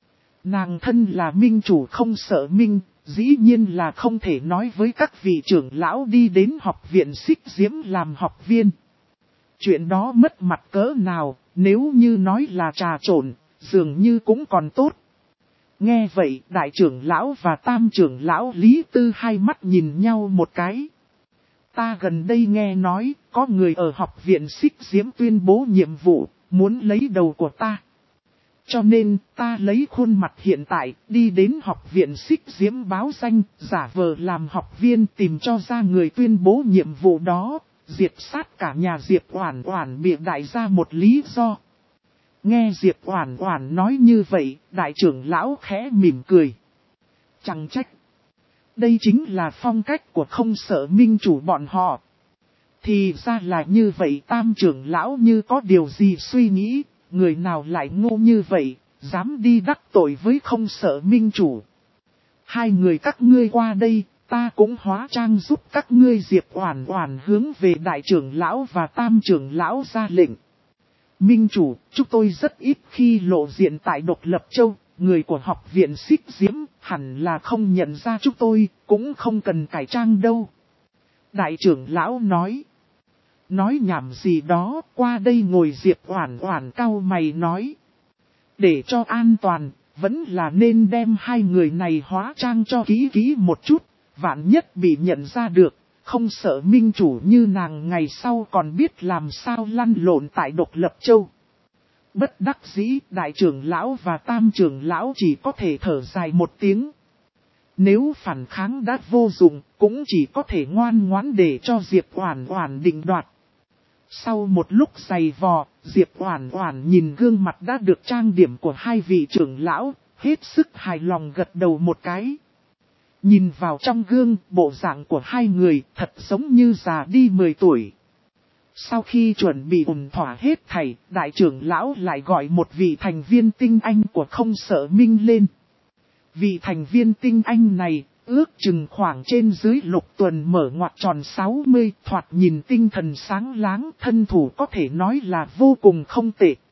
Nàng thân là minh chủ Không Sợ Minh, dĩ nhiên là không thể nói với các vị trưởng lão đi đến học viện Xích Diễm làm học viên. Chuyện đó mất mặt cỡ nào, nếu như nói là trà trộn, dường như cũng còn tốt. Nghe vậy, đại trưởng lão và tam trưởng lão Lý Tư hai mắt nhìn nhau một cái. Ta gần đây nghe nói, có người ở học viện Xích Diễm tuyên bố nhiệm vụ, muốn lấy đầu của ta. Cho nên, ta lấy khuôn mặt hiện tại, đi đến học viện Xích Diễm báo danh, giả vờ làm học viên, tìm cho ra người tuyên bố nhiệm vụ đó, diệt sát cả nhà. Diệp Oản Oản bịa đại ra một lý do. Nghe Diệp Oản Oản nói như vậy, đại trưởng lão khẽ mỉm cười. Chẳng trách. Đây chính là phong cách của Không Sợ Minh chủ bọn họ. Thì ra là như vậy, Tam trưởng lão như có điều gì suy nghĩ, người nào lại ngu như vậy, dám đi đắc tội với không sợ minh chủ. Hai người các ngươi qua đây, ta cũng hóa trang giúp các ngươi. Diệp Oản Oản hướng về đại trưởng lão và Tam trưởng lão ra lệnh. Minh chủ, chúng tôi rất ít khi lộ diện tại Độc Lập Châu, người của học viện Xích Diễm hẳn là không nhận ra chúng tôi, cũng không cần cải trang đâu. Đại trưởng lão nói. Nói nhảm gì đó, qua đây ngồi. Diệp Oản Oản cau mày nói. Để cho an toàn, vẫn là nên đem hai người này hóa trang cho kỹ kỹ một chút, vạn nhất bị nhận ra được, không sợ minh chủ như nàng ngày sau còn biết làm sao lăn lộn tại Độc Lập Châu. Bất đắc dĩ, đại trưởng lão và Tam trưởng lão chỉ có thể thở dài một tiếng. Nếu phản kháng đã vô dụng, cũng chỉ có thể ngoan ngoãn để cho Diệp Oản Oản định đoạt. Sau một lúc giày vò, Diệp Oản Oản nhìn gương mặt đã được trang điểm của hai vị trưởng lão, hết sức hài lòng gật đầu một cái. Nhìn vào trong gương, bộ dạng của hai người thật giống như già đi 10 tuổi. Sau khi chuẩn bị ổn thỏa hết thảy, đại trưởng lão lại gọi một vị thành viên tinh anh của không sợ minh lên. Vị thành viên tinh anh này, ước chừng khoảng trên dưới Lục Tuần mở ngoặc tròn 60, thoạt nhìn tinh thần sáng láng, thân thủ có thể nói là vô cùng không tệ.